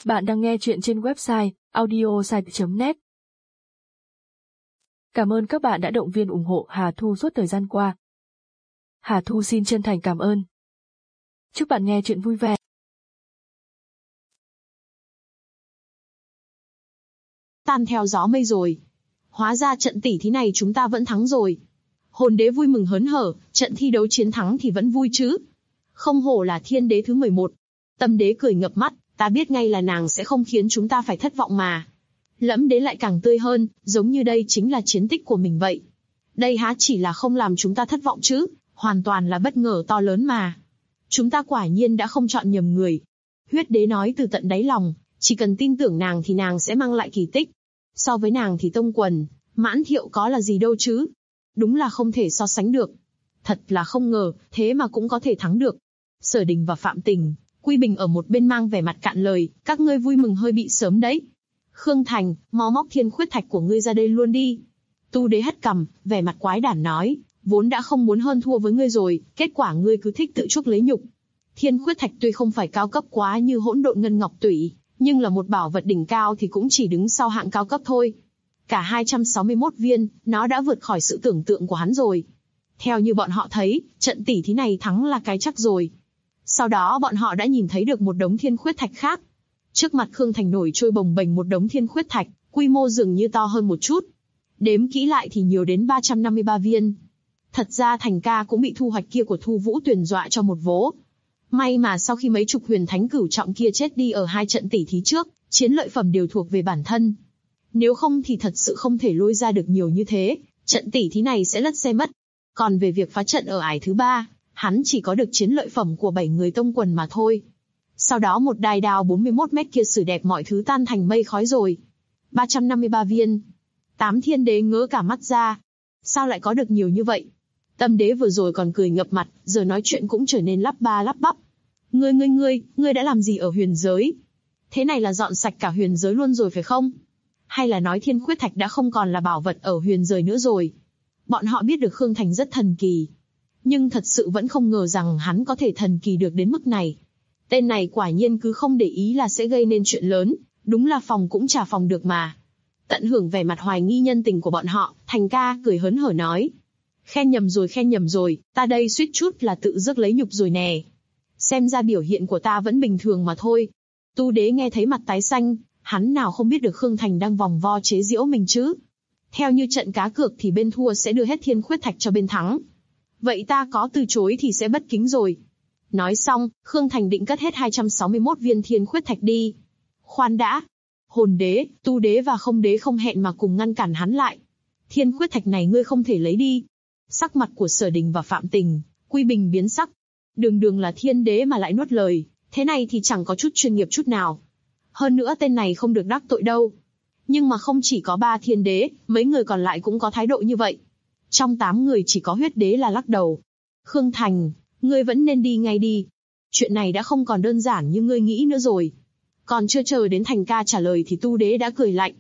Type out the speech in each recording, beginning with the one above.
Bạn đang nghe chuyện trên website audiosite.net. Cảm ơn các bạn đã động viên ủng hộ Hà Thu suốt thời gian qua. Hà Thu xin chân thành cảm ơn. Chúc bạn nghe chuyện vui vẻ. Tan theo gió mây rồi. Hóa ra trận tỉ thí này chúng ta vẫn thắng rồi. Hồn đế vui mừng hớn hở, trận thi đấu chiến thắng thì vẫn vui chứ. Không hổ là thiên đế thứ 11. Tâm đế cười ngập mắt, ta biết ngay là nàng sẽ không khiến chúng ta phải thất vọng mà. Lẫm đế lại càng tươi hơn, giống như đây chính là chiến tích của mình vậy. Đây há chỉ là không làm chúng ta thất vọng chứ, hoàn toàn là bất ngờ to lớn mà. Chúng ta quả nhiên đã không chọn nhầm người. Huyết đế nói từ tận đáy lòng, chỉ cần tin tưởng nàng thì nàng sẽ mang lại kỳ tích. So với nàng thì Tông Quần, Mãn Thiệu có là gì đâu chứ. Đúng là không thể so sánh được. Thật là không ngờ, thế mà cũng có thể thắng được. Sở Đình và Phạm Tình, Quy Bình ở một bên mang vẻ mặt cạn lời, các ngươi vui mừng hơi bị sớm đấy. Khương Thành, mau móc thiên khuyết thạch của ngươi ra đây luôn đi. Tu đế hất cằm, vẻ mặt quái đản nói, vốn đã không muốn hơn thua với ngươi rồi, kết quả ngươi cứ thích tự chuốc lấy nhục. Thiên khuyết thạch tuy không phải cao cấp quá như hỗn độn ngân ngọc tủy, nhưng là một bảo vật đỉnh cao thì cũng chỉ đứng sau hạng cao cấp thôi. Cả 261 viên, nó đã vượt khỏi sự tưởng tượng của hắn rồi. Theo như bọn họ thấy, trận tỉ thí này thắng là cái chắc rồi. Sau đó bọn họ đã nhìn thấy được một đống thiên khuyết thạch khác. Trước mặt Khương Thành nổi trôi bồng bềnh một đống thiên khuyết thạch, quy mô dường như to hơn một chút. Đếm kỹ lại thì nhiều đến 353 viên. Thật ra Thành ca cũng bị thu hoạch kia của Thu Vũ Tuyền dọa cho một vố. May mà sau khi mấy chục huyền thánh cửu trọng kia chết đi ở hai trận tỉ thí trước, chiến lợi phẩm đều thuộc về bản thân. Nếu không thì thật sự không thể lôi ra được nhiều như thế, trận tỉ thí này sẽ lất xe mất. Còn về việc phá trận ở ải thứ 3, hắn chỉ có được chiến lợi phẩm của 7 người Tông Quần mà thôi. Sau đó một đài đào 41 mét kia xử đẹp mọi thứ tan thành mây khói rồi. 353 viên. 8 thiên đế ngỡ cả mắt ra. Sao lại có được nhiều như vậy? Tâm đế vừa rồi còn cười ngập mặt, giờ nói chuyện cũng trở nên lắp ba lắp bắp. Ngươi đã làm gì ở huyền giới? Thế này là dọn sạch cả huyền giới luôn rồi phải không? Hay là nói thiên khuyết thạch đã không còn là bảo vật ở huyền giới nữa rồi? Bọn họ biết được Khương Thành rất thần kỳ. Nhưng thật sự vẫn không ngờ rằng hắn có thể thần kỳ được đến mức này. Tên này quả nhiên cứ không để ý là sẽ gây nên chuyện lớn, đúng là phòng cũng chả phòng được mà. Tận hưởng vẻ mặt hoài nghi nhân tình của bọn họ, Thành ca cười hớn hở nói. Khen nhầm rồi, ta đây suýt chút là tự rước lấy nhục rồi nè. Xem ra biểu hiện của ta vẫn bình thường mà thôi. Tu đế nghe thấy mặt tái xanh, hắn nào không biết được Khương Thành đang vòng vo chế giễu mình chứ. Theo như trận cá cược thì bên thua sẽ đưa hết thiên khuyết thạch cho bên thắng. Vậy ta có từ chối thì sẽ bất kính rồi. Nói xong, Khương Thành định cất hết 261 viên thiên khuyết thạch đi. Khoan đã. Hồn đế, tu đế và không đế không hẹn mà cùng ngăn cản hắn lại. Thiên khuyết thạch này ngươi không thể lấy đi. Sắc mặt của Sở Đình và Phạm Tình, Quy Bình biến sắc. Đường là thiên đế mà lại nuốt lời, thế này thì chẳng có chút chuyên nghiệp chút nào. Hơn nữa tên này không được đắc tội đâu. Nhưng mà không chỉ có 3 thiên đế, mấy người còn lại cũng có thái độ như vậy. Trong 8 người chỉ có huyết đế là lắc đầu. Khương Thành, ngươi vẫn nên đi ngay đi. Chuyện này đã không còn đơn giản như ngươi nghĩ nữa rồi. Còn chưa chờ đến Thành ca trả lời thì tu đế đã cười lạnh.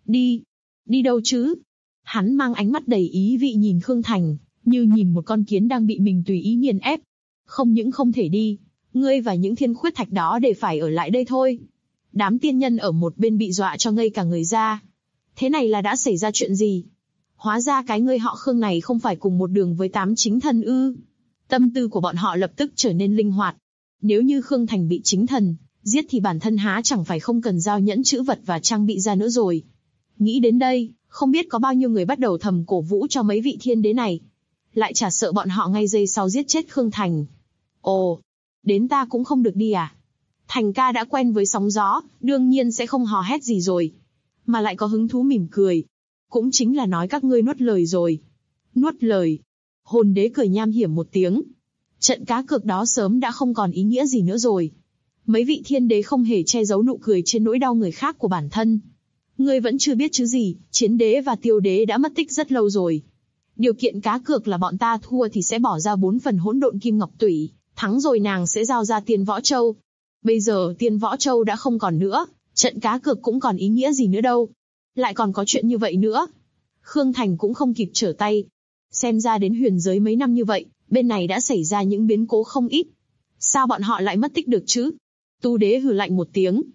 Đi đâu chứ? Hắn mang ánh mắt đầy ý vị nhìn Khương Thành, như nhìn một con kiến đang bị mình tùy ý nghiền ép. Không những không thể đi, ngươi và những thiên khuyết thạch đó để phải ở lại đây thôi. Đám tiên nhân ở một bên bị dọa cho ngây cả người ra. Thế này là đã xảy ra chuyện gì? Hóa ra cái ngươi họ Khương này không phải cùng một đường với 8 chính thần ư? Tâm tư của bọn họ lập tức trở nên linh hoạt. Nếu như Khương Thành bị chính thần giết thì bản thân há chẳng phải không cần giao nhẫn chữ vật và trang bị ra nữa rồi. Nghĩ đến đây, không biết có bao nhiêu người bắt đầu thầm cổ vũ cho mấy vị thiên đế này. Lại chả sợ bọn họ ngay giây sau giết chết Khương Thành. Ồ, đến ta cũng không được đi à? Thành ca đã quen với sóng gió, đương nhiên sẽ không hò hét gì rồi. Mà lại có hứng thú mỉm cười. Cũng chính là nói các ngươi nuốt lời rồi. Nuốt lời. Hồn đế cười nham hiểm một tiếng. Trận cá cược đó sớm đã không còn ý nghĩa gì nữa rồi. Mấy vị thiên đế không hề che giấu nụ cười trên nỗi đau người khác của bản thân. Ngươi vẫn chưa biết chứ gì, chiến đế và tiêu đế đã mất tích rất lâu rồi. Điều kiện cá cược là bọn ta thua thì sẽ bỏ ra 4 phần hỗn độn kim ngọc tủy, thắng rồi nàng sẽ giao ra Tiên Võ Châu. Bây giờ Tiên Võ Châu đã không còn nữa, trận cá cược cũng còn ý nghĩa gì nữa đâu. Lại còn có chuyện như vậy nữa. Khương Thành cũng không kịp trở tay. Xem ra đến huyền giới mấy năm như vậy, bên này đã xảy ra những biến cố không ít. Sao bọn họ lại mất tích được chứ? Tu đế hừ lạnh một tiếng.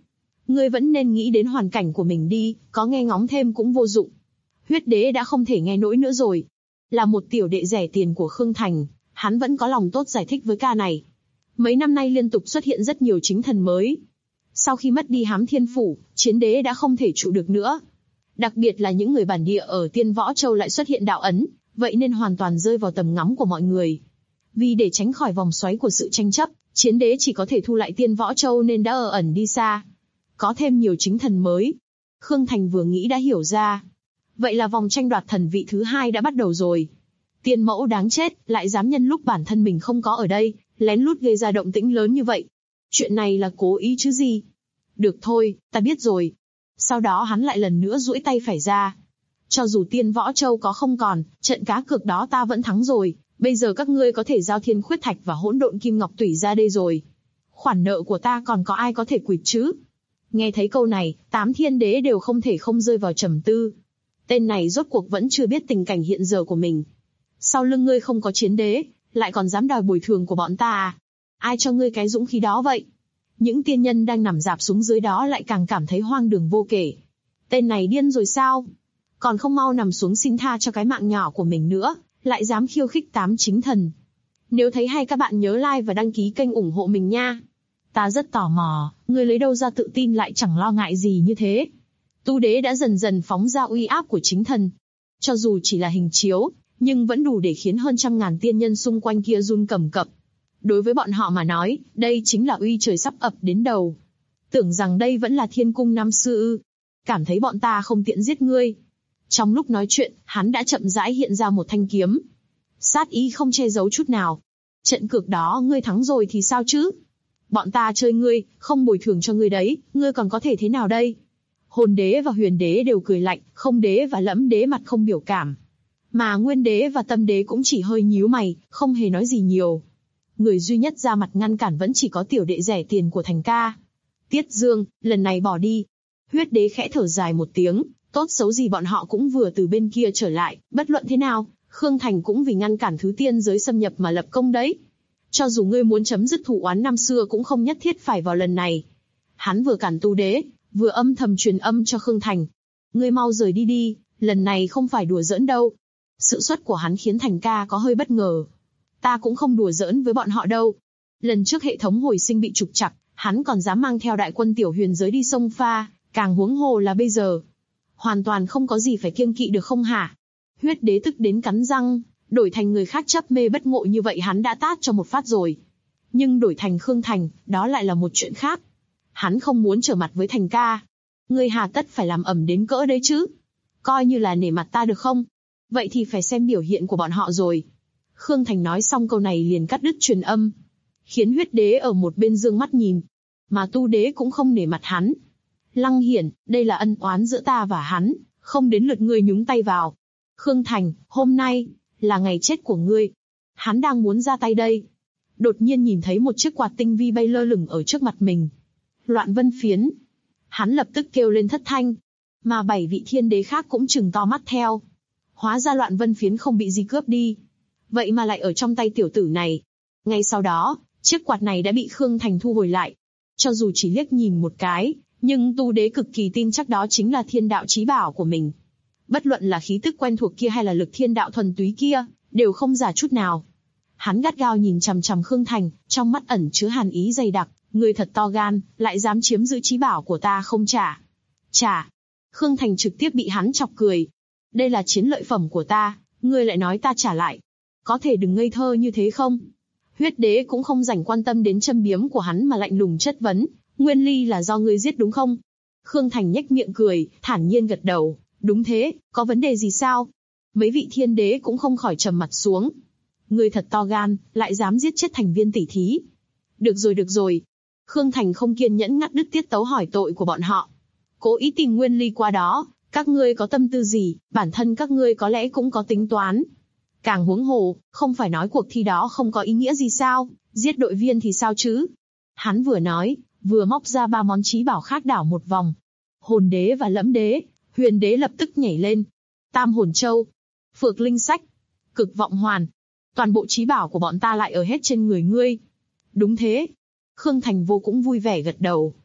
Ngươi vẫn nên nghĩ đến hoàn cảnh của mình đi, có nghe ngóng thêm cũng vô dụng. Huyết đế đã không thể nghe nổi nữa rồi. Là một tiểu đệ rẻ tiền của Khương Thành, hắn vẫn có lòng tốt giải thích với ca này. Mấy năm nay liên tục xuất hiện rất nhiều chính thần mới. Sau khi mất đi Hám Thiên Phủ, chiến đế đã không thể trụ được nữa. Đặc biệt là những người bản địa ở Tiên Võ Châu lại xuất hiện đạo ấn, vậy nên hoàn toàn rơi vào tầm ngắm của mọi người. Vì để tránh khỏi vòng xoáy của sự tranh chấp, chiến đế chỉ có thể thu lại Tiên Võ Châu nên đã ở ẩn đi xa. Có thêm nhiều chính thần mới. Khương Thành vừa nghĩ đã hiểu ra. Vậy là vòng tranh đoạt thần vị thứ 2 đã bắt đầu rồi. Tiên mẫu đáng chết, lại dám nhân lúc bản thân mình không có ở đây, lén lút gây ra động tĩnh lớn như vậy. Chuyện này là cố ý chứ gì? Được thôi, ta biết rồi. Sau đó hắn lại lần nữa duỗi tay phải ra. Cho dù Tiên Võ Châu có không còn, trận cá cược đó ta vẫn thắng rồi. Bây giờ các ngươi có thể giao Thiên Khuyết Thạch và Hỗn Độn Kim Ngọc Tủy ra đây rồi. Khoản nợ của ta còn có ai có thể quỵt chứ? Nghe thấy câu này, 8 thiên đế đều không thể không rơi vào trầm tư. Tên này rốt cuộc vẫn chưa biết tình cảnh hiện giờ của mình. Sau lưng ngươi không có chiến đế, lại còn dám đòi bồi thường của bọn ta à? Ai cho ngươi cái dũng khí đó vậy? Những tiên nhân đang nằm rạp xuống dưới đó lại càng cảm thấy hoang đường vô kể. Tên này điên rồi sao? Còn không mau nằm xuống xin tha cho cái mạng nhỏ của mình nữa, lại dám khiêu khích 8 chính thần. Nếu thấy hay các bạn nhớ like và đăng ký kênh ủng hộ mình nha. Ta rất tò mò, ngươi lấy đâu ra tự tin lại chẳng lo ngại gì như thế? Tu đế đã dần dần phóng ra uy áp của chính thần. Cho dù chỉ là hình chiếu, nhưng vẫn đủ để khiến hơn trăm ngàn tiên nhân xung quanh kia run cầm cập. Đối với bọn họ mà nói, đây chính là uy trời sắp ập đến đầu. Tưởng rằng đây vẫn là thiên cung năm xưa ư? Cảm thấy bọn ta không tiện giết ngươi. Trong lúc nói chuyện, hắn đã chậm rãi hiện ra một thanh kiếm. Sát ý không che giấu chút nào. Trận cược đó ngươi thắng rồi thì sao chứ? Bọn ta chơi ngươi, không bồi thường cho ngươi đấy, ngươi còn có thể thế nào đây? Hồn đế và huyền đế đều cười lạnh, không đế và lẫm đế mặt không biểu cảm. Mà nguyên đế và tâm đế cũng chỉ hơi nhíu mày, không hề nói gì nhiều. Người duy nhất ra mặt ngăn cản vẫn chỉ có tiểu đệ rẻ tiền của Thành ca. Tiết Dương, lần này bỏ đi. Huyết đế khẽ thở dài một tiếng, tốt xấu gì bọn họ cũng vừa từ bên kia trở lại, bất luận thế nào, Khương Thành cũng vì ngăn cản thứ tiên giới xâm nhập mà lập công đấy. Cho dù ngươi muốn chấm dứt thù oán năm xưa cũng không nhất thiết phải vào lần này. Hắn vừa cản tu đế, vừa âm thầm truyền âm cho Khương Thành. Ngươi mau rời đi đi, lần này không phải đùa giỡn đâu. Sự xuất của hắn khiến Thành ca có hơi bất ngờ. Ta cũng không đùa giỡn với bọn họ đâu. Lần trước hệ thống hồi sinh bị trục trặc, hắn còn dám mang theo đại quân tiểu huyền giới đi sông pha, càng huống hồ là bây giờ. Hoàn toàn không có gì phải kiêng kỵ được không hả? Huyết đế tức đến cắn răng, đổi thành người khác chấp mê bất ngộ như vậy hắn đã tát cho một phát rồi. Nhưng đổi thành Khương Thành, đó lại là một chuyện khác. Hắn không muốn trở mặt với Thành ca. Ngươi hà tất phải làm ẩm đến cỡ đấy chứ? Coi như là nể mặt ta được không? Vậy thì phải xem biểu hiện của bọn họ rồi. Khương Thành nói xong câu này liền cắt đứt truyền âm. Khiến huyết đế ở một bên dương mắt nhìn. Mà tu đế cũng không nể mặt hắn. Lăng Hiển, đây là ân oán giữa ta và hắn, không đến lượt ngươi nhúng tay vào. Khương Thành, hôm nay là ngày chết của ngươi. Hắn đang muốn ra tay đây. Đột nhiên nhìn thấy một chiếc quạt tinh vi bay lơ lửng ở trước mặt mình. Loạn vân phiến. Hắn lập tức kêu lên thất thanh. Mà 7 vị thiên đế khác cũng trừng to mắt theo. Hóa ra loạn vân phiến không bị gì cướp đi. Vậy mà lại ở trong tay tiểu tử này. Ngay sau đó, chiếc quạt này đã bị Khương Thành thu hồi lại. Cho dù chỉ liếc nhìn một cái, nhưng tu đế cực kỳ tin chắc đó chính là thiên đạo chí bảo của mình. Bất luận là khí tức quen thuộc kia hay là lực thiên đạo thuần túy kia, đều không giả chút nào. Hắn gắt gao nhìn chằm chằm Khương Thành, trong mắt ẩn chứa hàn ý dày đặc, ngươi thật to gan, lại dám chiếm giữ chí bảo của ta không trả. Trả. Khương Thành trực tiếp bị hắn chọc cười. Đây là chiến lợi phẩm của ta, ngươi lại nói ta trả lại. Có thể đừng ngây thơ như thế không? Huyết đế cũng không rảnh quan tâm đến châm biếm của hắn mà lạnh lùng chất vấn, Nguyên Ly là do ngươi giết đúng không? Khương Thành nhếch miệng cười, thản nhiên gật đầu, đúng thế, có vấn đề gì sao? Mấy vị thiên đế cũng không khỏi trầm mặt xuống. Ngươi thật to gan, lại dám giết chết thành viên tỷ thí. Được rồi. Khương Thành không kiên nhẫn ngắt đứt tiết tấu hỏi tội của bọn họ. Cố ý tìm Nguyên Ly qua đó, các ngươi có tâm tư gì, bản thân các ngươi có lẽ cũng có tính toán. Càng huống hồ, không phải nói cuộc thi đó không có ý nghĩa gì sao, giết đội viên thì sao chứ? Hắn vừa nói, vừa móc ra 3 món chí bảo khác đảo một vòng. Hồn đế và lẫm đế, huyền đế lập tức nhảy lên. Tam hồn châu, phược linh sách, cực vọng hoàn. Toàn bộ chí bảo của bọn ta lại ở hết trên người ngươi. Đúng thế. Khương Thành vô cũng vui vẻ gật đầu.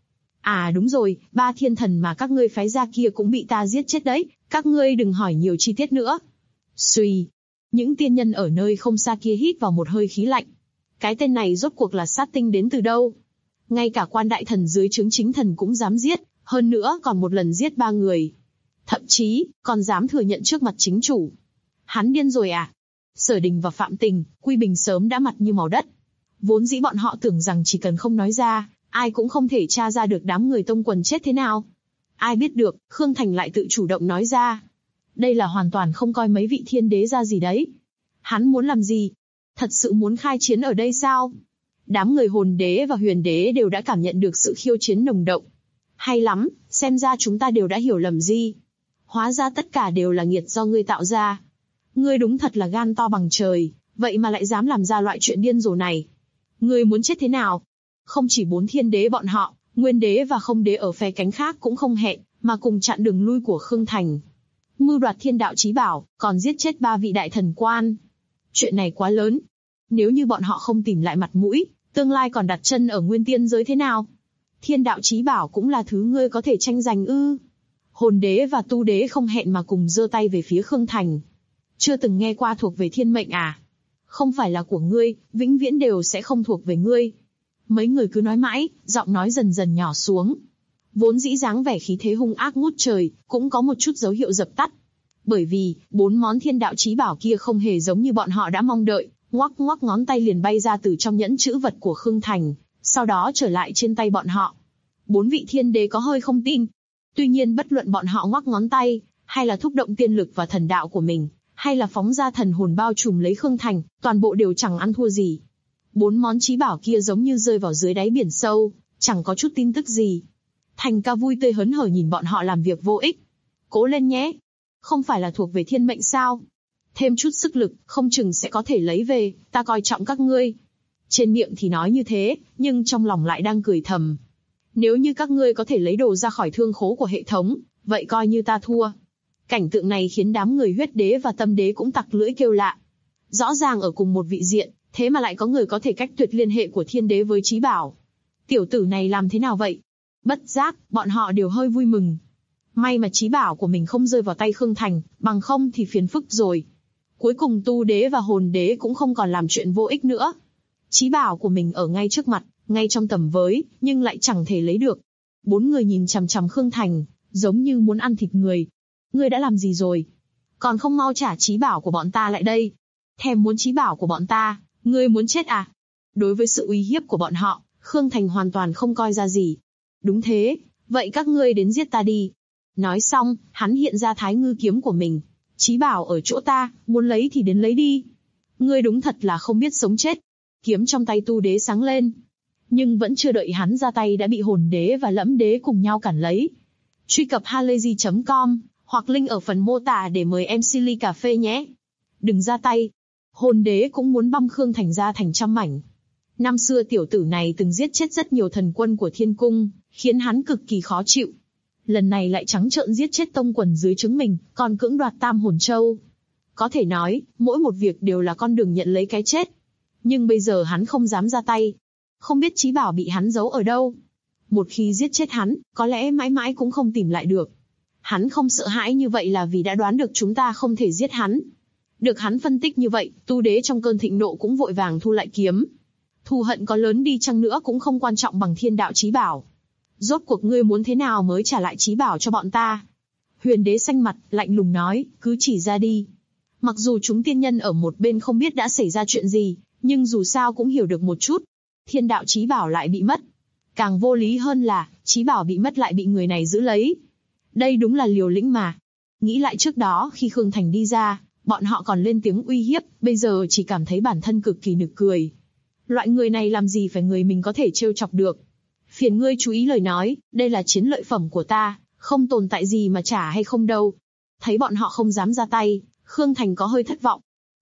À đúng rồi, 3 thiên thần mà các ngươi phái ra kia cũng bị ta giết chết đấy, các ngươi đừng hỏi nhiều chi tiết nữa. Xuy, những tiên nhân ở nơi không xa kia hít vào một hơi khí lạnh. Cái tên này rốt cuộc là sát tinh đến từ đâu? Ngay cả quan đại thần dưới trướng chính thần cũng dám giết, hơn nữa còn một lần giết 3 người. Thậm chí, còn dám thừa nhận trước mặt chính chủ. Hắn điên rồi à? Sở Đình và Phạm Tình, Quy Bình sớm đã mặt như màu đất. Vốn dĩ bọn họ tưởng rằng chỉ cần không nói ra, ai cũng không thể tra ra được đám người tông quần chết thế nào. Ai biết được, Khương Thành lại tự chủ động nói ra. Đây là hoàn toàn không coi mấy vị thiên đế ra gì đấy. Hắn muốn làm gì? Thật sự muốn khai chiến ở đây sao? Đám người hồn đế và huyền đế đều đã cảm nhận được sự khiêu chiến nồng đậm. Hay lắm, xem ra chúng ta đều đã hiểu lầm gì. Hóa ra tất cả đều là nghiệt do ngươi tạo ra. Ngươi đúng thật là gan to bằng trời, vậy mà lại dám làm ra loại chuyện điên rồ này. Ngươi muốn chết thế nào? Không chỉ 4 thiên đế bọn họ, nguyên đế và không đế ở phe cánh khác cũng không hẹn, mà cùng chặn đường lui của Khương Thành. Mưu đoạt thiên đạo chí bảo, còn giết chết 3 vị đại thần quan. Chuyện này quá lớn. Nếu như bọn họ không tìm lại mặt mũi, tương lai còn đặt chân ở nguyên tiên giới thế nào? Thiên đạo chí bảo cũng là thứ ngươi có thể tranh giành ư? Hồn đế và tu đế không hẹn mà cùng giơ tay về phía Khương Thành. Chưa từng nghe qua thuộc về thiên mệnh à? Không phải là của ngươi, vĩnh viễn đều sẽ không thuộc về ngươi. Mấy người cứ nói mãi, giọng nói dần dần nhỏ xuống. Vốn dĩ dáng vẻ khí thế hung ác ngút trời, cũng có một chút dấu hiệu dập tắt. Bởi vì, 4 món thiên đạo chí bảo kia không hề giống như bọn họ đã mong đợi, ngoắc ngoắc ngón tay liền bay ra từ trong nhẫn chữ vật của Khương Thành, sau đó trở lại trên tay bọn họ. 4 vị thiên đế có hơi không tin. Tuy nhiên bất luận bọn họ ngoắc ngón tay, hay là thúc động tiên lực và thần đạo của mình, hay là phóng ra thần hồn bao trùm lấy Khương Thành, toàn bộ đều chẳng ăn thua gì. 4 món chí bảo kia giống như rơi vào dưới đáy biển sâu, chẳng có chút tin tức gì. Thành ca vui tươi hớn hở nhìn bọn họ làm việc vô ích. Cố lên nhé. Không phải là thuộc về thiên mệnh sao? Thêm chút sức lực, không chừng sẽ có thể lấy về, ta coi trọng các ngươi. Trên miệng thì nói như thế, nhưng trong lòng lại đang cười thầm. Nếu như các ngươi có thể lấy đồ ra khỏi thương khố của hệ thống, vậy coi như ta thua. Cảnh tượng này khiến đám người huyết đế và tâm đế cũng tặc lưỡi kêu lạ. Rõ ràng ở cùng một vị diện, thế mà lại có người có thể cách tuyệt liên hệ của thiên đế với chí bảo. Tiểu tử này làm thế nào vậy? Bất giác, bọn họ đều hơi vui mừng. May mà chí bảo của mình không rơi vào tay Khương Thành, bằng không thì phiền phức rồi. Cuối cùng tu đế và hồn đế cũng không còn làm chuyện vô ích nữa. Chí bảo của mình ở ngay trước mặt, ngay trong tầm với, nhưng lại chẳng thể lấy được. 4 người nhìn chằm chằm Khương Thành, giống như muốn ăn thịt người. Ngươi đã làm gì rồi? Còn không mau trả chí bảo của bọn ta lại đây. Thèm muốn chí bảo của bọn ta, ngươi muốn chết à? Đối với sự uy hiếp của bọn họ, Khương Thành hoàn toàn không coi ra gì. Đúng thế, vậy các ngươi đến giết ta đi. Nói xong, hắn hiện ra thái ngư kiếm của mình. Chí bảo ở chỗ ta, muốn lấy thì đến lấy đi. Ngươi đúng thật là không biết sống chết. Kiếm trong tay tu đế sáng lên. Nhưng vẫn chưa đợi hắn ra tay đã bị hồn đế và lẫm đế cùng nhau cản lấy. Truy cập halayzi.com, hoặc link ở phần mô tả để mời MC ly cà phê nhé. Đừng ra tay. Hồn đế cũng muốn băm Khương Thành ra thành trăm mảnh. Năm xưa tiểu tử này từng giết chết rất nhiều thần quân của thiên cung, khiến hắn cực kỳ khó chịu. Lần này lại trắng trợn giết chết tông quần dưới trướng mình, còn cưỡng đoạt tam hồn châu. Có thể nói, mỗi một việc đều là con đường nhận lấy cái chết. Nhưng bây giờ hắn không dám ra tay. Không biết chí bảo bị hắn giấu ở đâu. Một khi giết chết hắn, có lẽ mãi mãi cũng không tìm lại được. Hắn không sợ hãi như vậy là vì đã đoán được chúng ta không thể giết hắn. Được hắn phân tích như vậy, tu đế trong cơn thịnh nộ cũng vội vàng thu lại kiếm. Thù hận có lớn đi chăng nữa cũng không quan trọng bằng thiên đạo chí bảo. Rốt cuộc ngươi muốn thế nào mới trả lại chí bảo cho bọn ta? Huyền đế xanh mặt, lạnh lùng nói, cứ chỉ ra đi. Mặc dù chúng tiên nhân ở một bên không biết đã xảy ra chuyện gì, nhưng dù sao cũng hiểu được một chút. Thiên đạo chí bảo lại bị mất. Càng vô lý hơn là, chí bảo bị mất lại bị người này giữ lấy. Đây đúng là liều lĩnh mà. Nghĩ lại trước đó khi Khương Thành đi ra, bọn họ còn lên tiếng uy hiếp, bây giờ chỉ cảm thấy bản thân cực kỳ nực cười. Loại người này làm gì phải người mình có thể trêu chọc được. Phiền ngươi chú ý lời nói, đây là chiến lợi phẩm của ta, không tồn tại gì mà trả hay không đâu. Thấy bọn họ không dám ra tay, Khương Thành có hơi thất vọng.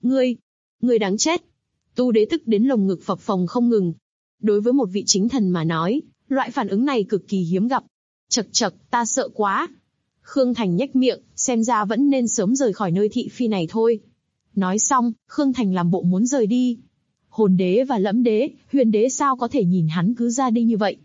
Ngươi đáng chết. Tu đế tức đến lồng ngực phập phồng không ngừng. Đối với một vị chính thần mà nói, loại phản ứng này cực kỳ hiếm gặp. Chậc chậc, ta sợ quá. Khương Thành nhếch miệng, xem ra vẫn nên sớm rời khỏi nơi thị phi này thôi. Nói xong, Khương Thành làm bộ muốn rời đi. Hồn đế và lẫm đế, huyền đế sao có thể nhìn hắn cứ ra đi như vậy.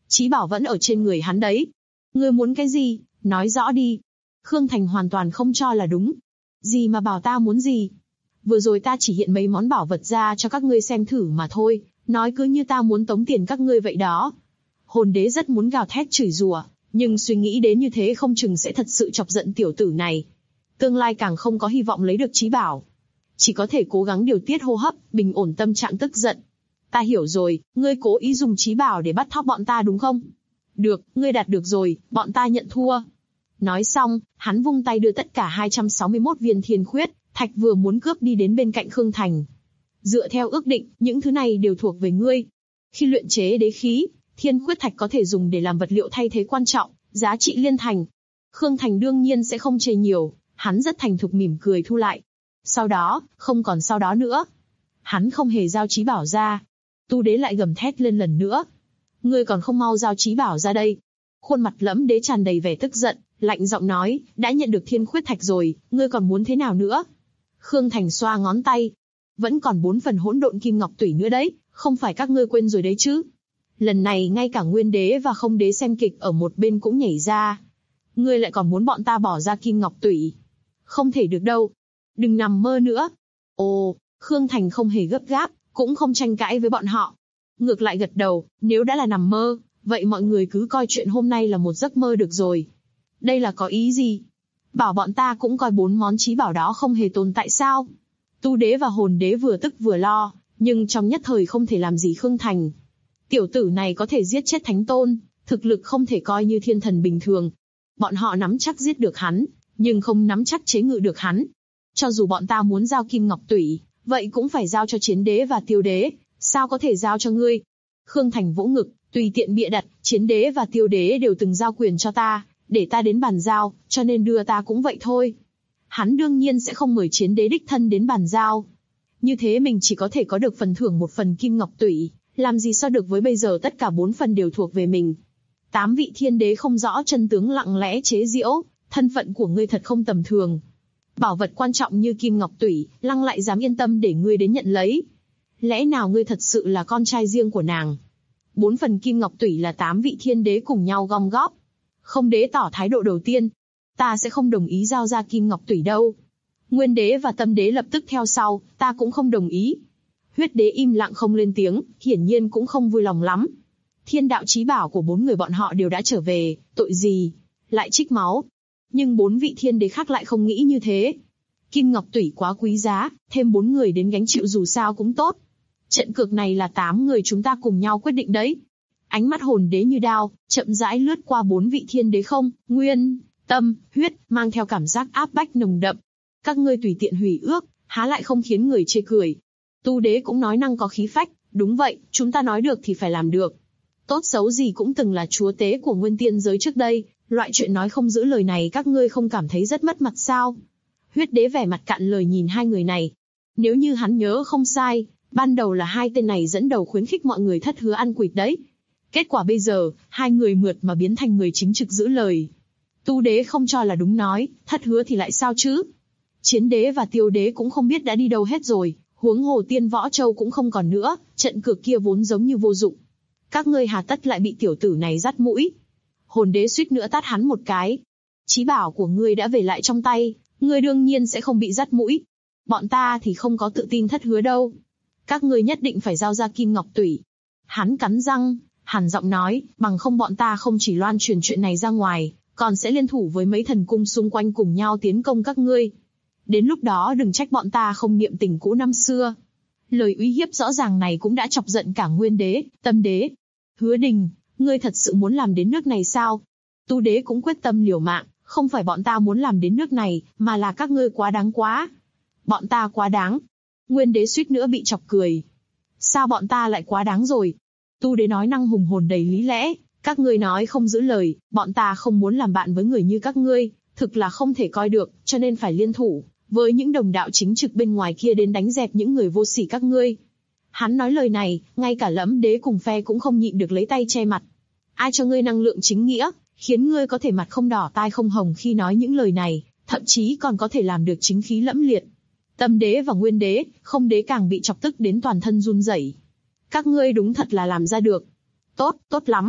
Chí bảo vẫn ở trên người hắn đấy. Ngươi muốn cái gì, nói rõ đi. Khương Thành hoàn toàn không cho là đúng. Gì mà bảo ta muốn gì? Vừa rồi ta chỉ hiện mấy món bảo vật ra cho các ngươi xem thử mà thôi, nói cứ như ta muốn tống tiền các ngươi vậy đó. Hồn đế rất muốn gào thét chửi rủa, nhưng suy nghĩ đến như thế không chừng sẽ thật sự chọc giận tiểu tử này. Tương lai càng không có hy vọng lấy được chí bảo. Chỉ có thể cố gắng điều tiết hô hấp, bình ổn tâm trạng tức giận. Ta hiểu rồi, ngươi cố ý dùng chí bảo để bắt thóc bọn ta đúng không? Được, ngươi đạt được rồi, bọn ta nhận thua. Nói xong, hắn vung tay đưa tất cả 261 viên thiên khuyết thạch vừa muốn cướp đi đến bên cạnh Khương Thành. Dựa theo ước định, những thứ này đều thuộc về ngươi. Khi luyện chế đế khí, thiên khuyết thạch có thể dùng để làm vật liệu thay thế quan trọng, giá trị liên thành. Khương Thành đương nhiên sẽ không chê nhiều, hắn rất thành thục mỉm cười thu lại. Sau đó, không còn sau đó nữa. Hắn không hề giao chí bảo ra. Tu đế lại gầm thét lên lần nữa. Ngươi còn không mau giao chí bảo ra đây. Khuôn mặt Lẫm đế tràn đầy vẻ tức giận, lạnh giọng nói, đã nhận được thiên khuyết thạch rồi, ngươi còn muốn thế nào nữa? Khương Thành xoa ngón tay. Vẫn còn 4 phần hỗn độn kim ngọc tủy nữa đấy, không phải các ngươi quên rồi đấy chứ? Lần này ngay cả Nguyên đế và Không đế xem kịch ở một bên cũng nhảy ra. Ngươi lại còn muốn bọn ta bỏ ra kim ngọc tủy? Không thể được đâu. Đừng nằm mơ nữa. Ồ, Khương Thành không hề gấp gáp, cũng không tranh cãi với bọn họ. Ngược lại gật đầu, nếu đã là nằm mơ, vậy mọi người cứ coi chuyện hôm nay là một giấc mơ được rồi. Đây là có ý gì? Bảo bọn ta cũng coi 4 món chí bảo đó không hề tồn tại sao? Tu đế và hồn đế vừa tức vừa lo, nhưng trong nhất thời không thể làm gì Khương Thành. Tiểu tử này có thể giết chết thánh tôn, thực lực không thể coi như thiên thần bình thường. Bọn họ nắm chắc giết được hắn, nhưng không nắm chắc chế ngự được hắn. Cho dù bọn ta muốn giao kim ngọc tủy, vậy cũng phải giao cho chiến đế và tiêu đế, sao có thể giao cho ngươi? Khương Thành vỗ ngực, tùy tiện bịa đặt, chiến đế và tiêu đế đều từng giao quyền cho ta, để ta đến bàn giao, cho nên đưa ta cũng vậy thôi. Hắn đương nhiên sẽ không mời chiến đế đích thân đến bàn giao. Như thế mình chỉ có thể có được phần thưởng 1 phần kim ngọc tủy, làm gì so được với bây giờ tất cả 4 phần đều thuộc về mình. 8 vị thiên đế không rõ chân tướng lặng lẽ chế giễu, thân phận của ngươi thật không tầm thường. Bảo vật quan trọng như kim ngọc tủy, Lăng lại dám yên tâm để ngươi đến nhận lấy. Lẽ nào ngươi thật sự là con trai riêng của nàng? 4 phần kim ngọc tủy là 8 vị thiên đế cùng nhau gom góp. Không đế tỏ thái độ đầu tiên. Ta sẽ không đồng ý giao ra kim ngọc tủy đâu. Nguyên đế và tâm đế lập tức theo sau, ta cũng không đồng ý. Huyết đế im lặng không lên tiếng, hiển nhiên cũng không vui lòng lắm. Thiên đạo chí bảo của 4 người bọn họ đều đã trở về, tội gì? Lại trích máu. Nhưng 4 vị thiên đế khác lại không nghĩ như thế. Kim ngọc tủy quá quý giá, thêm 4 người đến gánh chịu dù sao cũng tốt. Trận cược này là 8 người chúng ta cùng nhau quyết định đấy. Ánh mắt hồn đế như đao, chậm rãi lướt qua 4 vị thiên đế Không, Nguyên, Tâm, Huyết, mang theo cảm giác áp bách nồng đậm. Các ngươi tùy tiện hủy ước, há lại không khiến người chê cười. Tu đế cũng nói năng có khí phách, đúng vậy, chúng ta nói được thì phải làm được. Tốt xấu gì cũng từng là chúa tế của nguyên tiên giới trước đây, loại chuyện nói không giữ lời này các ngươi không cảm thấy rất mất mặt sao? Huyết đế vẻ mặt cạn lời nhìn hai người này. Nếu như hắn nhớ không sai, ban đầu là hai tên này dẫn đầu khuyến khích mọi người thất hứa ăn quỵt đấy. Kết quả bây giờ, hai người mượt mà biến thành người chính trực giữ lời. Tu đế không cho là đúng nói, thất hứa thì lại sao chứ? Chiến đế và tiêu đế cũng không biết đã đi đâu hết rồi, huống hồ Tiên Võ Châu cũng không còn nữa, trận cược kia vốn giống như vô dụng. Các ngươi hà tất lại bị tiểu tử này dắt mũi. Hồn đế suýt nữa tát hắn một cái. Chí bảo của ngươi đã về lại trong tay, ngươi đương nhiên sẽ không bị dắt mũi. Bọn ta thì không có tự tin thất hứa đâu. Các ngươi nhất định phải giao ra kim ngọc tủy. Hắn cắn răng, hằn giọng nói, bằng không bọn ta không chỉ loan truyền chuyện này ra ngoài, còn sẽ liên thủ với mấy thần cung xung quanh cùng nhau tiến công các ngươi. Đến lúc đó đừng trách bọn ta không niệm tình cũ năm xưa. Lời uy hiếp rõ ràng này cũng đã chọc giận cả Nguyên đế, Tâm đế. Hứa Đình, ngươi thật sự muốn làm đến nước này sao? Tu đế cũng quyết tâm liều mạng, không phải bọn ta muốn làm đến nước này, mà là các ngươi quá đáng quá. Bọn ta quá đáng. Nguyên đế suýt nữa bị chọc cười. Sao bọn ta lại quá đáng rồi? Tu đế nói năng hùng hồn đầy lý lẽ, các ngươi nói không giữ lời, bọn ta không muốn làm bạn với người như các ngươi, thực là không thể coi được, cho nên phải liên thủ với những đồng đạo chính trực bên ngoài kia đến đánh dẹp những người vô sỉ các ngươi. Hắn nói lời này, ngay cả Lẫm đế cùng phe cũng không nhịn được lấy tay che mặt. Ai cho ngươi năng lượng chính nghĩa, khiến ngươi có thể mặt không đỏ tai không hồng khi nói những lời này, thậm chí còn có thể làm được chính khí lẫm liệt. Tâm đế và Nguyên đế, Không đế càng bị chọc tức đến toàn thân run rẩy. Các ngươi đúng thật là làm ra được. Tốt, tốt lắm.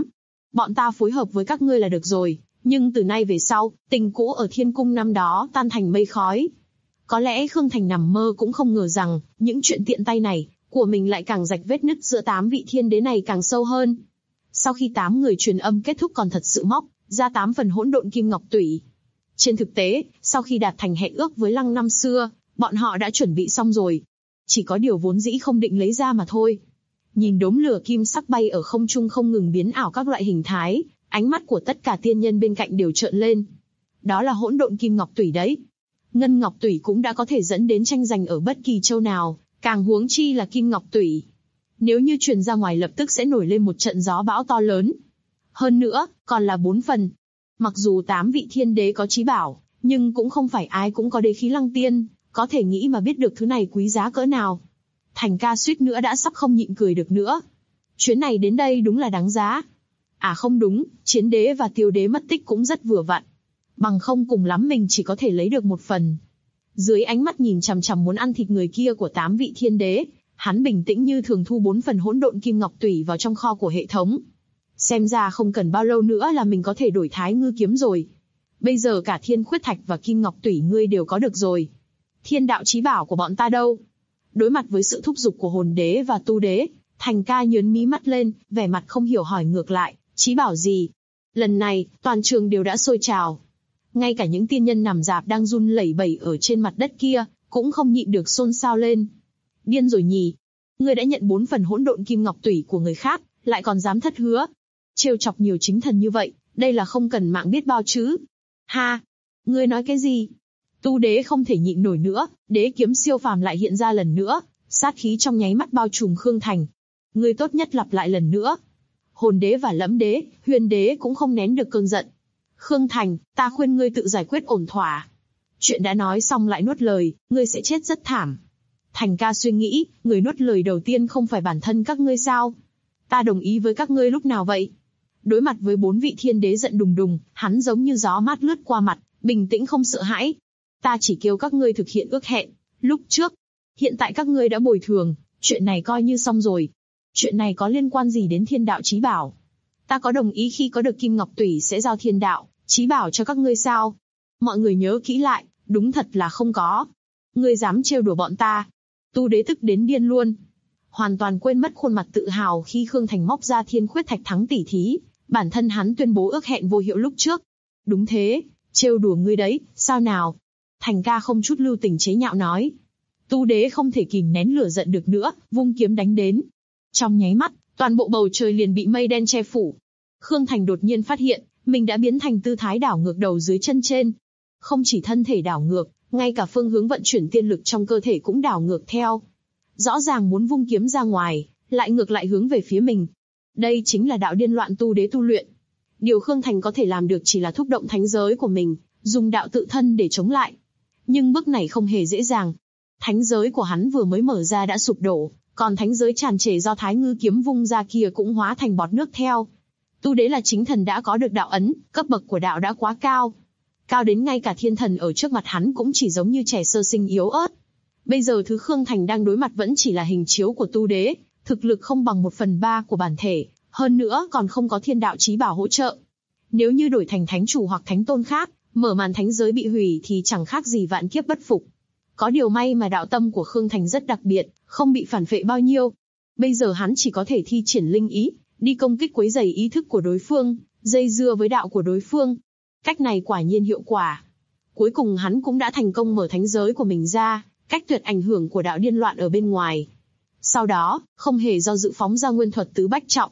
bọn ta phối hợp với các ngươi là được rồi, nhưng từ nay về sau, tình cũ ở thiên cung năm đó tan thành mây khói. Có lẽ Khương Thành nằm mơ cũng không ngờ rằng, những chuyện tiện tay này, của mình lại càng rạch vết nứt giữa 8 vị thiên đế này càng sâu hơn. Sau khi 8 người truyền âm kết thúc còn thật sự móc ra 8 phần hỗn độn kim ngọc tủy. Trên thực tế, sau khi đạt thành hẹn ước với Lăng năm xưa, bọn họ đã chuẩn bị xong rồi. Chỉ có điều vốn dĩ không định lấy ra mà thôi. Nhìn đốm lửa kim sắc bay ở không trung không ngừng biến ảo các loại hình thái, ánh mắt của tất cả tiên nhân bên cạnh đều trợn lên. Đó là hỗn độn kim ngọc tủy đấy. Ngân ngọc tủy cũng đã có thể dẫn đến tranh giành ở bất kỳ châu nào, càng huống chi là kim ngọc tủy. Nếu như truyền ra ngoài lập tức sẽ nổi lên một trận gió bão to lớn. Hơn nữa, còn là 4 phần. Mặc dù 8 vị thiên đế có chí bảo, nhưng cũng không phải ai cũng có đế khí lăng tiên, có thể nghĩ mà biết được thứ này quý giá cỡ nào. Thành ca suýt nữa đã sắp không nhịn cười được nữa. Chuyến này đến đây đúng là đáng giá. À không đúng, chiến đế và tiêu đế mất tích cũng rất vừa vặn. Bằng không cùng lắm mình chỉ có thể lấy được 1 phần. Dưới ánh mắt nhìn chằm chằm muốn ăn thịt người kia của 8 vị thiên đế, hắn bình tĩnh như thường thu 4 phần hỗn độn kim ngọc tủy vào trong kho của hệ thống. Xem ra không cần bao lâu nữa là mình có thể đổi Thái Ngư kiếm rồi. Bây giờ cả thiên khuyết thạch và kim ngọc tủy ngươi đều có được rồi. Thiên đạo chí bảo của bọn ta đâu? Đối mặt với sự thúc giục của hồn đế và tu đế, Thành ca nhớn mí mắt lên, vẻ mặt không hiểu hỏi ngược lại, chí bảo gì? Lần này, toàn trường đều đã sôi trào. Ngay cả những tiên nhân nằm rạp đang run lẩy bẩy ở trên mặt đất kia, cũng không nhịn được xôn xao lên. Điên rồi nhỉ? Ngươi đã nhận 4 phần hỗn độn kim ngọc tủy của người khác, lại còn dám thất hứa. Trêu chọc nhiều chính thần như vậy, đây là không cần mạng biết bao chứ. Ha! Ngươi nói cái gì? Tu đế không thể nhịn nổi nữa, đế kiếm siêu phàm lại hiện ra lần nữa, sát khí trong nháy mắt bao trùm Khương Thành. Ngươi tốt nhất lặp lại lần nữa. Hồn đế và Lẫm đế, Huyền đế cũng không nén được cơn giận. Khương Thành, ta khuyên ngươi tự giải quyết ổn thỏa. Chuyện đã nói xong lại nuốt lời, ngươi sẽ chết rất thảm. Thành ca suy nghĩ, người nuốt lời đầu tiên không phải bản thân các ngươi sao? Ta đồng ý với các ngươi lúc nào vậy? Đối mặt với 4 vị thiên đế giận đùng đùng, hắn giống như gió mát lướt qua mặt, bình tĩnh không sợ hãi. Ta chỉ kêu các ngươi thực hiện ước hẹn, lúc trước. Hiện tại các ngươi đã bồi thường, chuyện này coi như xong rồi. Chuyện này có liên quan gì đến thiên đạo chí bảo? Ta có đồng ý khi có được kim ngọc tủy sẽ giao thiên đạo chí bảo cho các ngươi sao? Mọi người nhớ kỹ lại, đúng thật là không có. Ngươi dám trêu đùa bọn ta? Tu đế tức đến điên luôn. Hoàn toàn quên mất khuôn mặt tự hào khi Khương Thành móc ra thiên khuyết thạch thắng tỷ thí, bản thân hắn tuyên bố ước hẹn vô hiệu lúc trước. Đúng thế, trêu đùa ngươi đấy, sao nào? Thành ca không chút lưu tình chế nhạo nói. Tu đế không thể kìm nén lửa giận được nữa, vung kiếm đánh đến. Trong nháy mắt, toàn bộ bầu trời liền bị mây đen che phủ. Khương Thành đột nhiên phát hiện, mình đã biến thành tư thái đảo ngược đầu dưới chân trên. Không chỉ thân thể đảo ngược, ngay cả phương hướng vận chuyển tiên lực trong cơ thể cũng đảo ngược theo. Rõ ràng muốn vung kiếm ra ngoài, lại ngược lại hướng về phía mình. Đây chính là đạo điên loạn tu đế tu luyện. Điều Khương Thành có thể làm được chỉ là thúc động thánh giới của mình, dùng đạo tự thân để chống lại. Nhưng bước này không hề dễ dàng. Thánh giới của hắn vừa mới mở ra đã sụp đổ, còn thánh giới tràn trề do Thái Ngư kiếm vung ra kia cũng hóa thành bọt nước theo. Tu đế là chính thần đã có được đạo ấn, cấp bậc của đạo đã quá cao. Cao đến ngay cả thiên thần ở trước mặt hắn cũng chỉ giống như trẻ sơ sinh yếu ớt. Bây giờ thứ Khương Thành đang đối mặt vẫn chỉ là hình chiếu của tu đế, thực lực không bằng 1/3 của bản thể, hơn nữa còn không có thiên đạo chí bảo hỗ trợ. Nếu như đổi thành thánh chủ hoặc thánh tôn khác, mở màn thánh giới bị hủy thì chẳng khác gì vạn kiếp bất phục. Có điều may mà đạo tâm của Khương Thành rất đặc biệt, không bị phản phệ bao nhiêu. Bây giờ hắn chỉ có thể thi triển linh ý, đi công kích quấy rầy ý thức của đối phương, dây dưa với đạo của đối phương. Cách này quả nhiên hiệu quả. Cuối cùng hắn cũng đã thành công mở thánh giới của mình ra, cách tuyệt ảnh hưởng của đạo điên loạn ở bên ngoài. Sau đó, không hề do dự phóng ra nguyên thuật tứ bách trọng.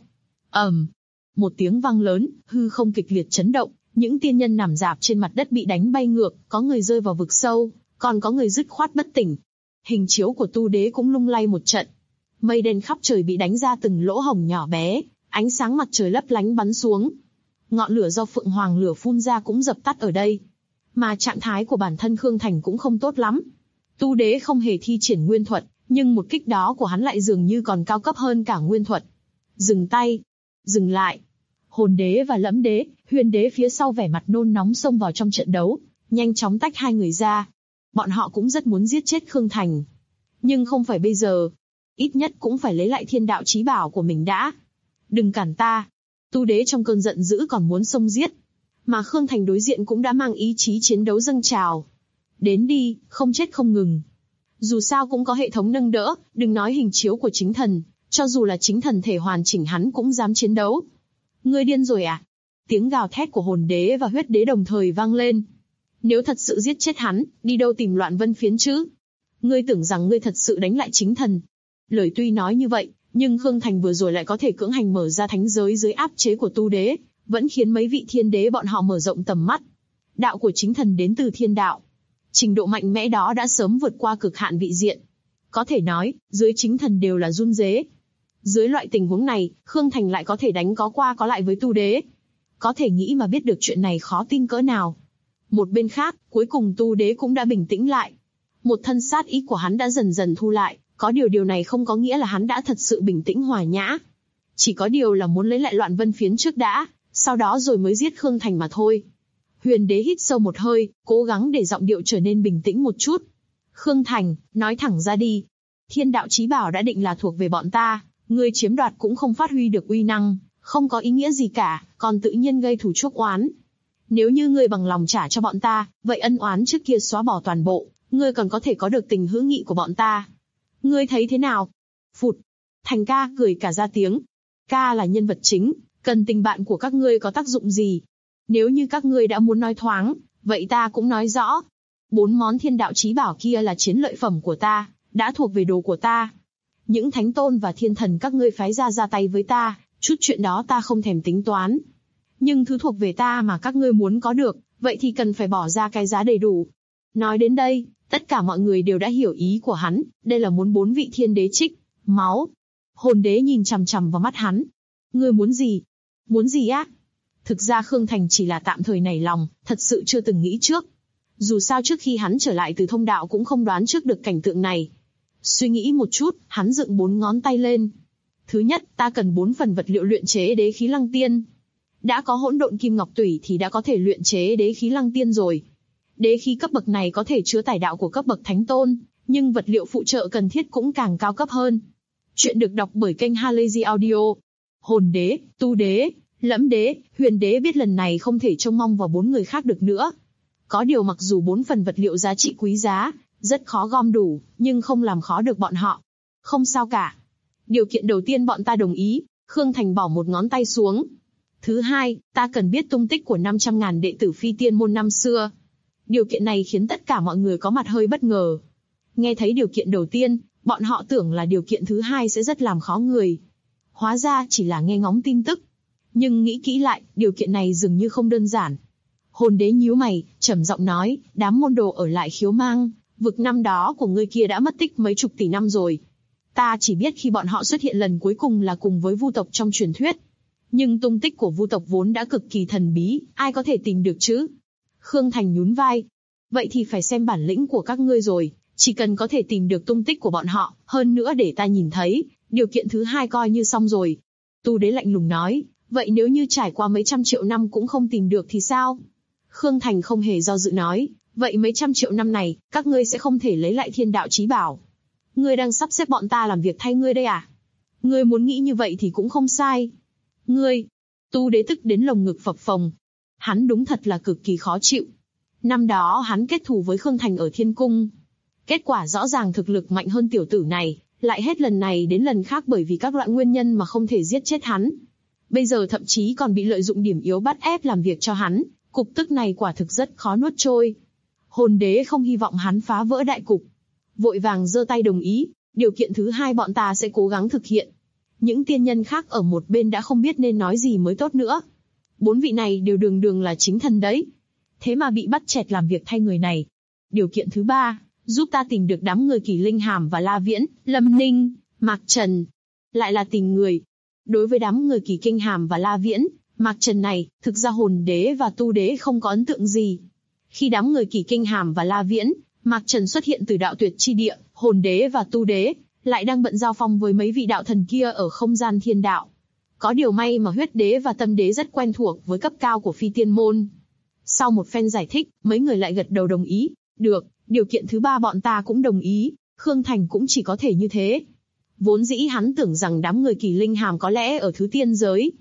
Một tiếng vang lớn, hư không kịch liệt chấn động, những tiên nhân nằm rạp trên mặt đất bị đánh bay ngược, có người rơi vào vực sâu, còn có người dứt khoát bất tỉnh. Hình chiếu của tu đế cũng lung lay một trận. Mây đen khắp trời bị đánh ra từng lỗ hổng nhỏ bé, ánh sáng mặt trời lấp lánh bắn xuống. Ngọn lửa do Phượng Hoàng lửa phun ra cũng dập tắt ở đây. Mà trạng thái của bản thân Khương Thành cũng không tốt lắm. Tu đế không hề thi triển nguyên thuật, nhưng một kích đó của hắn lại dường như còn cao cấp hơn cả nguyên thuật. Dừng tay. Dừng lại. Hồn đế và Lẫm đế, Huyền đế phía sau vẻ mặt nôn nóng xông vào trong trận đấu, nhanh chóng tách hai người ra. Bọn họ cũng rất muốn giết chết Khương Thành. Nhưng không phải bây giờ. Ít nhất cũng phải lấy lại thiên đạo chí bảo của mình đã. Đừng cản ta. Tu Đế trong cơn giận dữ còn muốn xông giết. Mà Khương Thành đối diện cũng đã mang ý chí chiến đấu dâng trào. Đến đi, không chết không ngừng. Dù sao cũng có hệ thống nâng đỡ, đừng nói hình chiếu của chính thần, cho dù là chính thần thể hoàn chỉnh hắn cũng dám chiến đấu. Ngươi điên rồi à? Tiếng gào thét của Hồn Đế và Huyết Đế đồng thời vang lên. Nếu thật sự giết chết hắn, đi đâu tìm Loạn Vân Phiến chứ? Ngươi tưởng rằng ngươi thật sự đánh lại chính thần? Lời tuy nói như vậy, nhưng Khương Thành vừa rồi lại có thể cưỡng hành mở ra thánh giới dưới áp chế của Tu Đế, vẫn khiến mấy vị thiên đế bọn họ mở rộng tầm mắt. Đạo của chính thần đến từ thiên đạo. Trình độ mạnh mẽ đó đã sớm vượt qua cực hạn vị diện. Có thể nói, dưới chính thần đều là run rế. Dưới loại tình huống này, Khương Thành lại có thể đánh có qua có lại với Tu Đế. Có thể nghĩ mà biết được chuyện này khó tin cỡ nào. Một bên khác, cuối cùng Tu Đế cũng đã bình tĩnh lại. Một thân sát ý của hắn đã dần dần thu lại, có điều này không có nghĩa là hắn đã thật sự bình tĩnh hòa nhã. Chỉ có điều là muốn lấy lại Loạn Vân Phiến trước đã, sau đó rồi mới giết Khương Thành mà thôi. Huyền Đế hít sâu một hơi, cố gắng để giọng điệu trở nên bình tĩnh một chút. Khương Thành, nói thẳng ra đi. Thiên đạo chí bảo đã định là thuộc về bọn ta, ngươi chiếm đoạt cũng không phát huy được uy năng, không có ý nghĩa gì cả, còn tự nhiên gây thù chuốc oán. Nếu như ngươi bằng lòng trả cho bọn ta, vậy ân oán trước kia xóa bỏ toàn bộ, ngươi còn có thể có được tình hữu nghị của bọn ta. Ngươi thấy thế nào? Phụt. Thành ca cười cả ra tiếng. Ca là nhân vật chính, cần tình bạn của các ngươi có tác dụng gì? Nếu như các ngươi đã muốn nói thoáng, vậy ta cũng nói rõ. 4 món thiên đạo chí bảo kia là chiến lợi phẩm của ta, đã thuộc về đồ của ta. Những thánh tôn và thiên thần các ngươi phái ra tay với ta, chút chuyện đó ta không thèm tính toán. Nhưng thứ thuộc về ta mà các ngươi muốn có được, vậy thì cần phải bỏ ra cái giá đầy đủ. Nói đến đây, tất cả mọi người đều đã hiểu ý của hắn, đây là muốn 4 vị thiên đế trích máu. Hồn Đế nhìn chằm chằm vào mắt hắn. Ngươi muốn gì? Muốn gì á? Thực ra Khương Thành chỉ là tạm thời nảy lòng, thật sự chưa từng nghĩ trước. Dù sao trước khi hắn trở lại từ thông đạo cũng không đoán trước được cảnh tượng này. Suy nghĩ một chút, hắn dựng 4 ngón tay lên. Thứ nhất, ta cần 4 phần vật liệu luyện chế đế khí lăng tiên. Đã có hỗn độn kim ngọc tủy thì đã có thể luyện chế đế khí lăng tiên rồi. Đế khí cấp bậc này có thể chứa tài đạo của cấp bậc thánh tôn, nhưng vật liệu phụ trợ cần thiết cũng càng cao cấp hơn. Chuyện được đọc bởi kênh Halazy Audio. Hồn Đế, Tu Đế, Lẫm Đế, Huyền Đế biết lần này không thể trông mong vào 4 người khác được nữa. Có điều mặc dù 4 phần vật liệu giá trị quý giá, rất khó gom đủ, nhưng không làm khó được bọn họ. Không sao cả. Điều kiện đầu tiên bọn ta đồng ý, Khương Thành bỏ một ngón tay xuống. Thứ hai, ta cần biết tung tích của 500.000 đệ tử Phi Tiên môn năm xưa. Điều kiện này khiến tất cả mọi người có mặt hơi bất ngờ. Nghe thấy điều kiện đầu tiên, bọn họ tưởng là điều kiện thứ hai sẽ rất làm khó người. Hóa ra chỉ là nghe ngóng tin tức. Nhưng nghĩ kỹ lại, điều kiện này dường như không đơn giản. Hồn Đế nhíu mày, trầm giọng nói, đám môn đồ ở lại Khiếu Mang, vực năm đó của ngươi kia đã mất tích mấy chục tỷ năm rồi. Ta chỉ biết khi bọn họ xuất hiện lần cuối cùng là cùng với Vu tộc trong truyền thuyết. Nhưng tung tích của Vu tộc vốn đã cực kỳ thần bí, ai có thể tìm được chứ? Khương Thành nhún vai. Vậy thì phải xem bản lĩnh của các ngươi rồi, chỉ cần có thể tìm được tung tích của bọn họ, hơn nữa để ta nhìn thấy, điều kiện thứ hai coi như xong rồi. Tu Đế lạnh lùng nói, vậy nếu như trải qua mấy trăm triệu năm cũng không tìm được thì sao? Khương Thành không hề do dự nói, vậy mấy trăm triệu năm này, các ngươi sẽ không thể lấy lại thiên đạo chí bảo. Ngươi đang sắp xếp bọn ta làm việc thay ngươi đây à? Ngươi muốn nghĩ như vậy thì cũng không sai. Ngươi, Tu Đế tức đến lồng ngực phập phồng. Hắn đúng thật là cực kỳ khó chịu. Năm đó hắn kết thù với Khương Thành ở Thiên Cung. Kết quả rõ ràng thực lực mạnh hơn tiểu tử này, lại hết lần này đến lần khác bởi vì các loại nguyên nhân mà không thể giết chết hắn. Bây giờ thậm chí còn bị lợi dụng điểm yếu bắt ép làm việc cho hắn, cục tức này quả thực rất khó nuốt trôi. Hồn Đế không hy vọng hắn phá vỡ đại cục. Vội vàng giơ tay đồng ý, điều kiện thứ hai bọn ta sẽ cố gắng thực hiện. Những tiên nhân khác ở một bên đã không biết nên nói gì mới tốt nữa. 4 vị này đều đường đường là chính thần đấy. Thế mà bị bắt chẹt làm việc thay người này. Điều kiện thứ ba, giúp ta tìm được đám người Kỳ Linh Hàm và La Viễn, Lâm Ninh, Mạc Trần. Lại là tìm người. Đối với đám người Kỳ Kinh Hàm và La Viễn, Mạc Trần này, thực ra Hồn Đế và Tu Đế không có ấn tượng gì. Khi đám người Kỳ Kinh Hàm và La Viễn, Mạc Trần xuất hiện từ đạo tuyệt chi địa, Hồn Đế và Tu Đế lại đang bận giao phong với mấy vị đạo thần kia ở không gian thiên đạo. Có điều may mà Huyết Đế và Tâm Đế rất quen thuộc với cấp cao của Phi Tiên môn. Sau một phen giải thích, mấy người lại gật đầu đồng ý. Được, điều kiện thứ ba bọn ta cũng đồng ý, Khương Thành cũng chỉ có thể như thế. Vốn dĩ hắn tưởng rằng đám người Kỳ Linh Hàm có lẽ ở thứ tiên giới.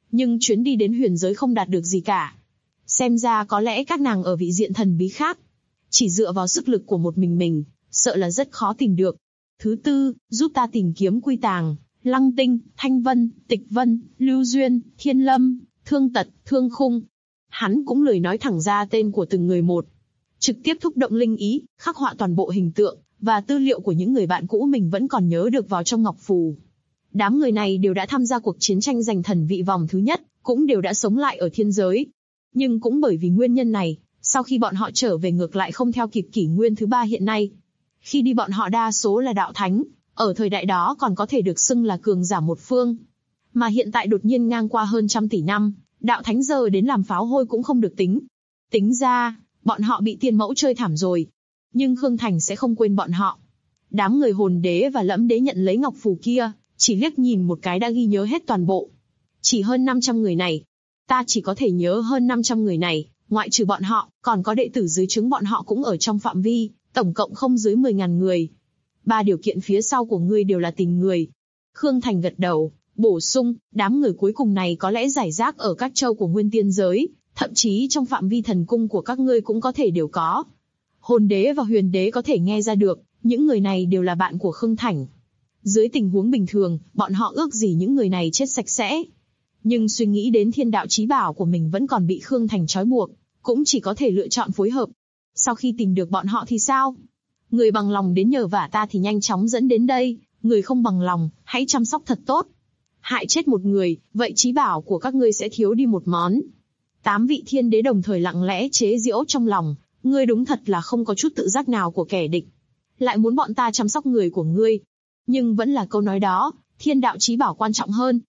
nhưng chuyến đi đến huyền giới không đạt được gì cả. Xem ra có lẽ các nàng ở vị diện thần bí khác. Chỉ dựa vào sức lực của một mình, sợ là rất khó tìm được. Thứ tư, giúp ta tìm kiếm Quy Tàng, Lăng Tinh, Thanh Vân, Tịch Vân, Lưu Duyên, Thiên Lâm, Thương Tật, Thương Khung. Hắn cũng lười nói thẳng ra tên của từng người một. Trực tiếp thúc động linh ý, khắc họa toàn bộ hình tượng, và tư liệu của những người bạn cũ mình vẫn còn nhớ được vào trong ngọc phù. Đám người này đều đã tham gia cuộc chiến tranh giành thần vị vòng thứ nhất, cũng đều đã sống lại ở thiên giới. Nhưng cũng bởi vì nguyên nhân này, sau khi bọn họ trở về ngược lại không theo kịp kỷ nguyên thứ 3 hiện nay. Khi đi bọn họ đa số là đạo thánh, ở thời đại đó còn có thể được xưng là cường giả một phương. Mà hiện tại đột nhiên ngang qua hơn 100 tỷ năm, đạo thánh giờ đến làm pháo hôi cũng không được tính. Tính ra, bọn họ bị tiên mẫu chơi thảm rồi. Nhưng Khương Thành sẽ không quên bọn họ. Đám người hồn đế và lẫm đế nhận lấy ngọc phù kia, chỉ liếc nhìn một cái đã ghi nhớ hết toàn bộ. Chỉ hơn 500 người này. Ta chỉ có thể nhớ hơn 500 người này, ngoại trừ bọn họ, còn có đệ tử dưới trướng bọn họ cũng ở trong phạm vi, tổng cộng không dưới 10.000 người. 3 điều kiện phía sau của ngươi đều là tình người. Khương Thành gật đầu, bổ sung, đám người cuối cùng này có lẽ rải rác ở các châu của nguyên tiên giới, thậm chí trong phạm vi thần cung của các ngươi cũng có thể đều có. Hồn đế và huyền đế có thể nghe ra được, những người này đều là bạn của Khương Thành. Dưới tình huống bình thường, bọn họ ước gì những người này chết sạch sẽ. Nhưng suy nghĩ đến thiên đạo chí bảo của mình vẫn còn bị Khương Thành trói buộc, cũng chỉ có thể lựa chọn phối hợp. Sau khi tìm được bọn họ thì sao? Người bằng lòng đến nhờ vả ta thì nhanh chóng dẫn đến đây, người không bằng lòng, hãy chăm sóc thật tốt. Hại chết một người, vậy chí bảo của các ngươi sẽ thiếu đi một món. 8 vị thiên đế đồng thời lặng lẽ chế giễu trong lòng, ngươi đúng thật là không có chút tự giác nào của kẻ địch. Lại muốn bọn ta chăm sóc người của ngươi. Nhưng vẫn là câu nói đó, thiên đạo chí bảo quan trọng hơn.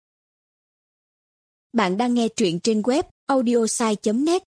Bạn đang nghe truyện trên web audiosai.net.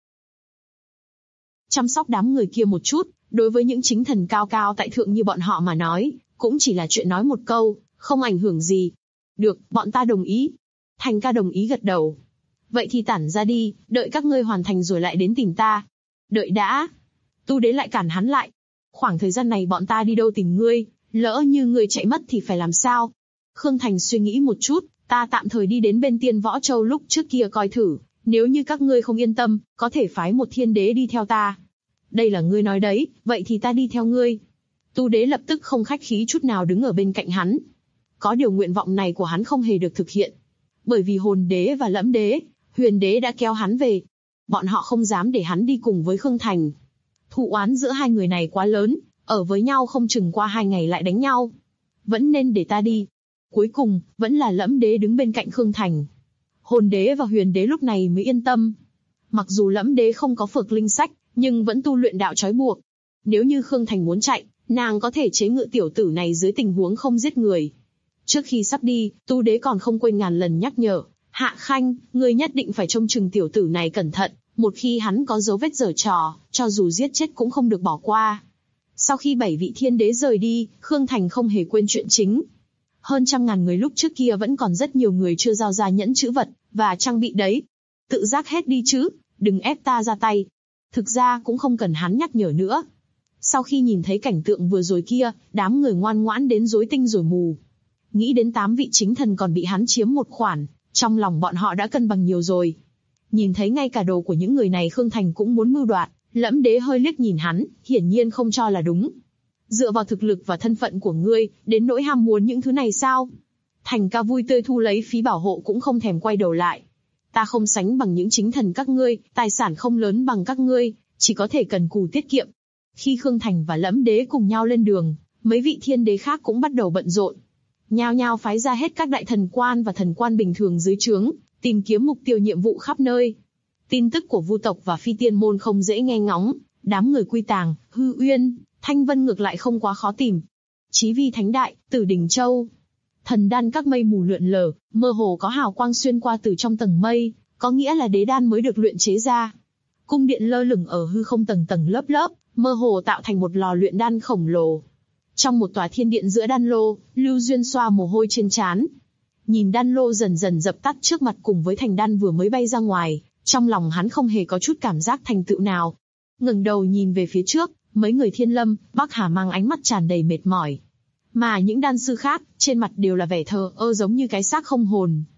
Chăm sóc đám người kia một chút, đối với những chính thần cao cao tại thượng như bọn họ mà nói, cũng chỉ là chuyện nói một câu, không ảnh hưởng gì. Được, bọn ta đồng ý. Thành ca đồng ý gật đầu. Vậy thì tản ra đi, đợi các ngươi hoàn thành rồi lại đến tìm ta. Đợi đã. Tu đế lại cản hắn lại. Khoảng thời gian này bọn ta đi đâu tìm ngươi, lỡ như ngươi chạy mất thì phải làm sao? Khương Thành suy nghĩ một chút, ta tạm thời đi đến bên Tiên Võ Châu lúc trước kia coi thử, nếu như các ngươi không yên tâm, có thể phái một thiên đế đi theo ta. Đây là ngươi nói đấy, vậy thì ta đi theo ngươi. Tu đế lập tức không khách khí chút nào đứng ở bên cạnh hắn. Có điều nguyện vọng này của hắn không hề được thực hiện. Bởi vì hồn đế và lẫm đế, huyền đế đã kéo hắn về. Bọn họ không dám để hắn đi cùng với Khương Thành. Thù oán giữa hai người này quá lớn, ở với nhau không chừng qua 2 ngày lại đánh nhau. Vẫn nên để ta đi. Cuối cùng, vẫn là lẫm đế đứng bên cạnh Khương Thành. Hồn đế và huyền đế lúc này mới yên tâm. Mặc dù lẫm đế không có phược linh sách, nhưng vẫn tu luyện đạo trói buộc. Nếu như Khương Thành muốn chạy, nàng có thể chế ngự tiểu tử này dưới tình huống không giết người. Trước khi sắp đi, tu đế còn không quên ngàn lần nhắc nhở, Hạ Khanh, ngươi nhất định phải trông chừng tiểu tử này cẩn thận, một khi hắn có dấu vết giở trò, cho dù giết chết cũng không được bỏ qua. Sau khi 7 vị thiên đế rời đi, Khương Thành không hề quên chuyện chính. Hơn 100.000 người lúc trước kia vẫn còn rất nhiều người chưa giao ra nhẫn chữ vật, và trang bị đấy. Tự giác hết đi chứ, đừng ép ta ra tay. Thực ra cũng không cần hắn nhắc nhở nữa. Sau khi nhìn thấy cảnh tượng vừa rồi kia, đám người ngoan ngoãn đến rối tinh rồi mù. Nghĩ đến 8 vị chính thần còn bị hắn chiếm một khoản, trong lòng bọn họ đã cân bằng nhiều rồi. Nhìn thấy ngay cả đồ của những người này Khương Thành cũng muốn mưu đoạt, lẫm đế hơi liếc nhìn hắn, hiển nhiên không cho là đúng. Dựa vào thực lực và thân phận của ngươi, đến nỗi ham muốn những thứ này sao? Thành ca vui tươi thu lấy phí bảo hộ cũng không thèm quay đầu lại. Ta không sánh bằng những chính thần các ngươi, tài sản không lớn bằng các ngươi, chỉ có thể cần cù tiết kiệm. Khi Khương Thành và lẫm đế cùng nhau lên đường, mấy vị thiên đế khác cũng bắt đầu bận rộn. Nhao nhao phái ra hết các đại thần quan và thần quan bình thường dưới trướng, tìm kiếm mục tiêu nhiệm vụ khắp nơi. Tin tức của Vu tộc và Phi Tiên môn không dễ nghe ngóng, đám người Quy Tàng, Hư Uyên, Thanh Vân ngược lại không quá khó tìm. Chí Vi Thánh Đại, Tử Đình Châu, thần đan các mây mù lượn lờ, mơ hồ có hào quang xuyên qua từ trong tầng mây, có nghĩa là đế đan mới được luyện chế ra. Cung điện lơ lửng ở hư không tầng tầng lớp lớp, mơ hồ tạo thành một lò luyện đan khổng lồ. Trong một tòa thiên điện giữa đan lô, Lưu Duyên xoa mồ hôi trên trán. Nhìn đan lô dần dần dập tắt trước mặt cùng với thành đan vừa mới bay ra ngoài, trong lòng hắn không hề có chút cảm giác thành tựu nào. Ngẩng đầu nhìn về phía trước, mấy người Thiên Lâm, Bắc Hà mang ánh mắt tràn đầy mệt mỏi. Mà những đan sư khác, trên mặt đều là vẻ thờ ơ giống như cái xác không hồn.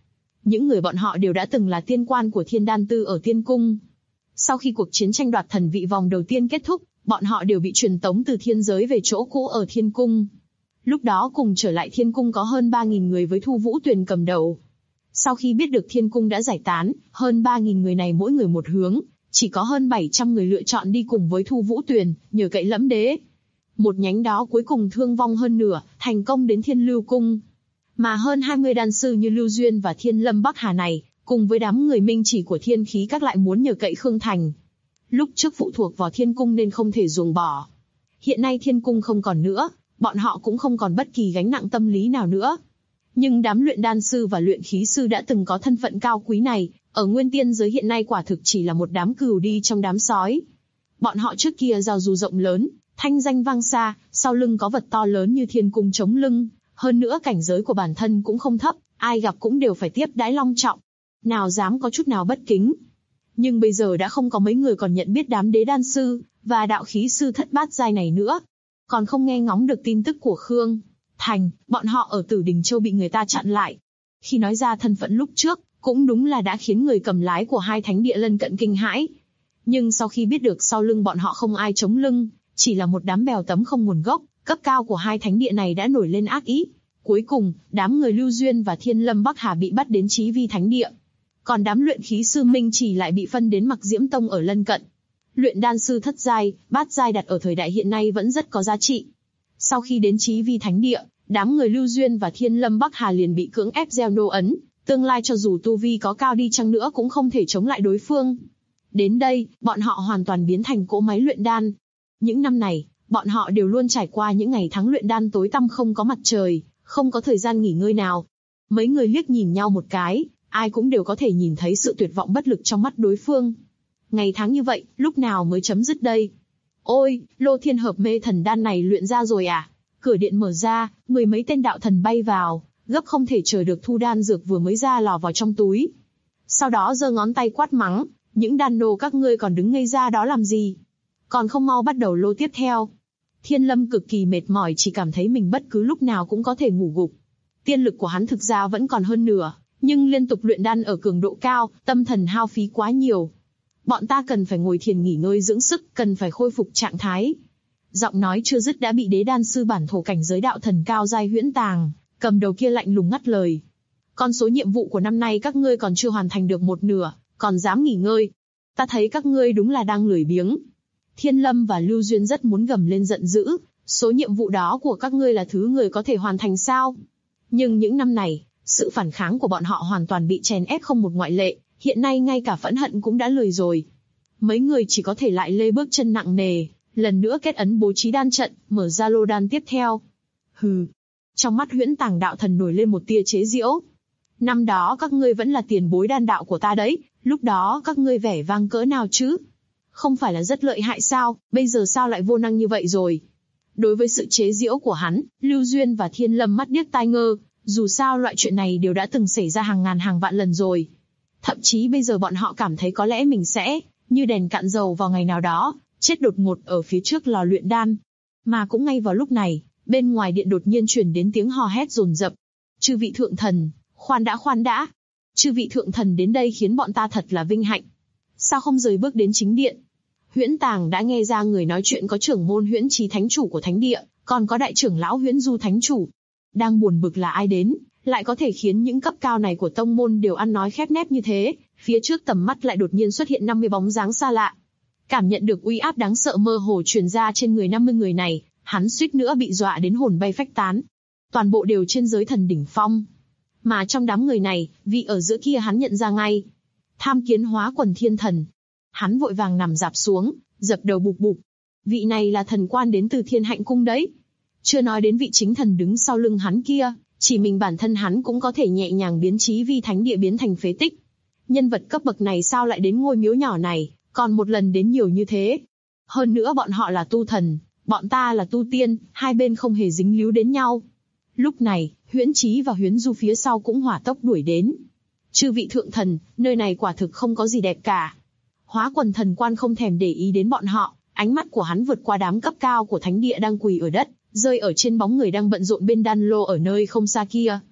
Những người bọn họ đều đã từng là tiên quan của Thiên Đan Tư ở Tiên Cung. Sau khi cuộc chiến tranh đoạt thần vị vòng đầu tiên kết thúc, bọn họ đều bị truyền tống từ thiên giới về chỗ cũ ở Thiên Cung. Lúc đó cùng trở lại Thiên Cung có hơn 3.000 người với Thu Vũ Tuyền cầm đầu. Sau khi biết được Thiên Cung đã giải tán, hơn 3.000 người này mỗi người một hướng, chỉ có hơn 700 người lựa chọn đi cùng với Thu Vũ Tuyền, nhờ cậy Lẫm Đế. Một nhánh đó cuối cùng thương vong hơn nửa, thành công đến Thiên Lưu Cung. Mà hơn 20 đan sư như Lưu Duyên và Thiên Lâm Bắc Hà này, cùng với đám người minh chỉ của Thiên Khí các lại muốn nhờ cậy Khương Thành. Lúc trước phụ thuộc vào Thiên Cung nên không thể ruồng bỏ. Hiện nay Thiên Cung không còn nữa, bọn họ cũng không còn bất kỳ gánh nặng tâm lý nào nữa. Nhưng đám luyện đan sư và luyện khí sư đã từng có thân phận cao quý này, ở Nguyên Tiên giới hiện nay quả thực chỉ là một đám cừu đi trong đám sói. Bọn họ trước kia giao du rộng lớn, thanh danh vang xa, sau lưng có vật to lớn như Thiên Cung chống lưng, hơn nữa cảnh giới của bản thân cũng không thấp, ai gặp cũng đều phải tiếp đãi long trọng. Nào dám có chút nào bất kính. Nhưng bây giờ đã không có mấy người còn nhận biết đám đế đan sư và đạo khí sư thất bát giai này nữa. Còn không nghe ngóng được tin tức của Khương Thành, bọn họ ở Tử Đình Châu bị người ta chặn lại. Khi nói ra thân phận lúc trước, cũng đúng là đã khiến người cầm lái của hai thánh địa lân cận kinh hãi. Nhưng sau khi biết được sau lưng bọn họ không ai chống lưng, chỉ là một đám bèo tấm không nguồn gốc, cấp cao của hai thánh địa này đã nổi lên ác ý. Cuối cùng, đám người Lưu Duyên và Thiên Lâm Bắc Hà bị bắt đến Chí Vi thánh địa. Còn đám luyện khí sư Minh Chỉ lại bị phân đến Mặc Diễm Tông ở lân cận. Luyện đan sư thất giai, bát giai đặt ở thời đại hiện nay vẫn rất có giá trị. Sau khi đến Chí Vi thánh địa, đám người Lưu Duyên và Thiên Lâm Bắc Hà liền bị cưỡng ép gieo nô ấn, tương lai cho dù tu vi có cao đi chăng nữa cũng không thể chống lại đối phương. Đến đây, bọn họ hoàn toàn biến thành cỗ máy luyện đan. Những năm này, bọn họ đều luôn trải qua những ngày tháng luyện đan tối tăm không có mặt trời, không có thời gian nghỉ ngơi nào. Mấy người liếc nhìn nhau một cái, ai cũng đều có thể nhìn thấy sự tuyệt vọng bất lực trong mắt đối phương. Ngày tháng như vậy, lúc nào mới chấm dứt đây? Ôi, Lô Thiên Hợp Mê Thần Đan này luyện ra rồi à? Cửa điện mở ra, mười mấy tên đạo thần bay vào, gấp không thể chờ được thu đan dược vừa mới ra lò vào trong túi. Sau đó giơ ngón tay quát mắng, những đan nô các ngươi còn đứng ngây ra đó làm gì? Còn không mau bắt đầu lô tiếp theo. Thiên Lâm cực kỳ mệt mỏi, chỉ cảm thấy mình bất cứ lúc nào cũng có thể ngủ gục. Tiên lực của hắn thực ra vẫn còn hơn nửa, nhưng liên tục luyện đan ở cường độ cao, tâm thần hao phí quá nhiều. Bọn ta cần phải ngồi thiền nghỉ ngơi dưỡng sức, cần phải khôi phục trạng thái. Giọng nói chưa dứt đã bị đế đan sư bản thổ cảnh giới đạo thần cao giai Huyễn Tàng cầm đầu kia lạnh lùng ngắt lời. Con số nhiệm vụ của năm nay các ngươi còn chưa hoàn thành được một nửa, còn dám nghỉ ngơi? Ta thấy các ngươi đúng là đang lười biếng. Thiên Lâm và Lưu Duyên rất muốn gầm lên giận dữ, số nhiệm vụ đó của các ngươi là thứ người có thể hoàn thành sao? Nhưng những năm này, sự phản kháng của bọn họ hoàn toàn bị chèn ép không một ngoại lệ, hiện nay ngay cả phẫn hận cũng đã lười rồi. Mấy người chỉ có thể lại lê bước chân nặng nề, lần nữa kết ấn bố trí đan trận, mở ra lô đan tiếp theo. Hừ. Trong mắt Huyễn Tàng đạo thần nổi lên một tia chế giễu. Năm đó các ngươi vẫn là tiền bối đan đạo của ta đấy, lúc đó các ngươi vẻ vang cỡ nào chứ? Không phải là rất lợi hại sao, bây giờ sao lại vô năng như vậy rồi? Đối với sự chế giễu của hắn, Lưu Duyên và Thiên Lâm mắt điếc tai ngơ, dù sao loại chuyện này đều đã từng xảy ra hàng ngàn hàng vạn lần rồi. Thậm chí bây giờ bọn họ cảm thấy có lẽ mình sẽ, như đèn cạn dầu vào ngày nào đó, chết đột ngột ở phía trước lò luyện đan. Mà cũng ngay vào lúc này, bên ngoài điện đột nhiên truyền đến tiếng hò hét dồn dập. Chư vị thượng thần, khoan đã. Chư vị thượng thần đến đây khiến bọn ta thật là vinh hạnh. Sao không rời bước đến chính điện? Huyễn Tàng đã nghe ra người nói chuyện có trưởng môn Huyễn Chí thánh chủ của thánh địa, còn có đại trưởng lão Huyễn Du thánh chủ. Đang buồn bực là ai đến, lại có thể khiến những cấp cao này của tông môn đều ăn nói khép nép như thế, phía trước tầm mắt lại đột nhiên xuất hiện 50 bóng dáng xa lạ. Cảm nhận được uy áp đáng sợ mơ hồ truyền ra trên người 50 người này, hắn suýt nữa bị dọa đến hồn bay phách tán. Toàn bộ đều trên giới thần đỉnh phong. Mà trong đám người này, vị ở giữa kia hắn nhận ra ngay. Tham Kiến Hóa Quần Thiên Thần. Hắn vội vàng nằm dạp xuống, dập đầu bục bục. Vị này là thần quan đến từ Thiên Hạnh Cung đấy. Chưa nói đến vị chính thần đứng sau lưng hắn kia, chỉ mình bản thân hắn cũng có thể nhẹ nhàng biến Chí Vi thánh địa biến thành phế tích. Nhân vật cấp bậc này sao lại đến ngôi miếu nhỏ này, còn một lần đến nhiều như thế. Hơn nữa bọn họ là tu thần, bọn ta là tu tiên, hai bên không hề dính líu đến nhau. Lúc này, Huyễn Chí và Huyễn Du phía sau cũng hỏa tốc đuổi đến. Chư vị thượng thần, nơi này quả thực không có gì đẹp cả. Hóa Quần thần quan không thèm để ý đến bọn họ, ánh mắt của hắn vượt qua đám cấp cao của thánh địa đang quỳ ở đất, rơi ở trên bóng người đang bận rộn bên đan lô ở nơi không xa kia.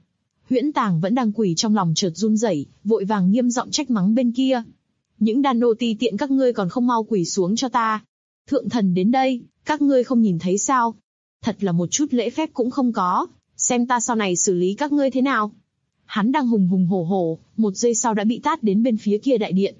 Huyễn Tàng vẫn đang quỳ trong lòng chợt run rẩy, vội vàng nghiêm giọng trách mắng bên kia. Những đàn nô ti tiện các ngươi còn không mau quỳ xuống cho ta. Thượng thần đến đây, các ngươi không nhìn thấy sao? Thật là một chút lễ phép cũng không có, xem ta sau này xử lý các ngươi thế nào. Hắn đang hùng hùng hổ hổ, một giây sau đã bị tát đến bên phía kia đại điện.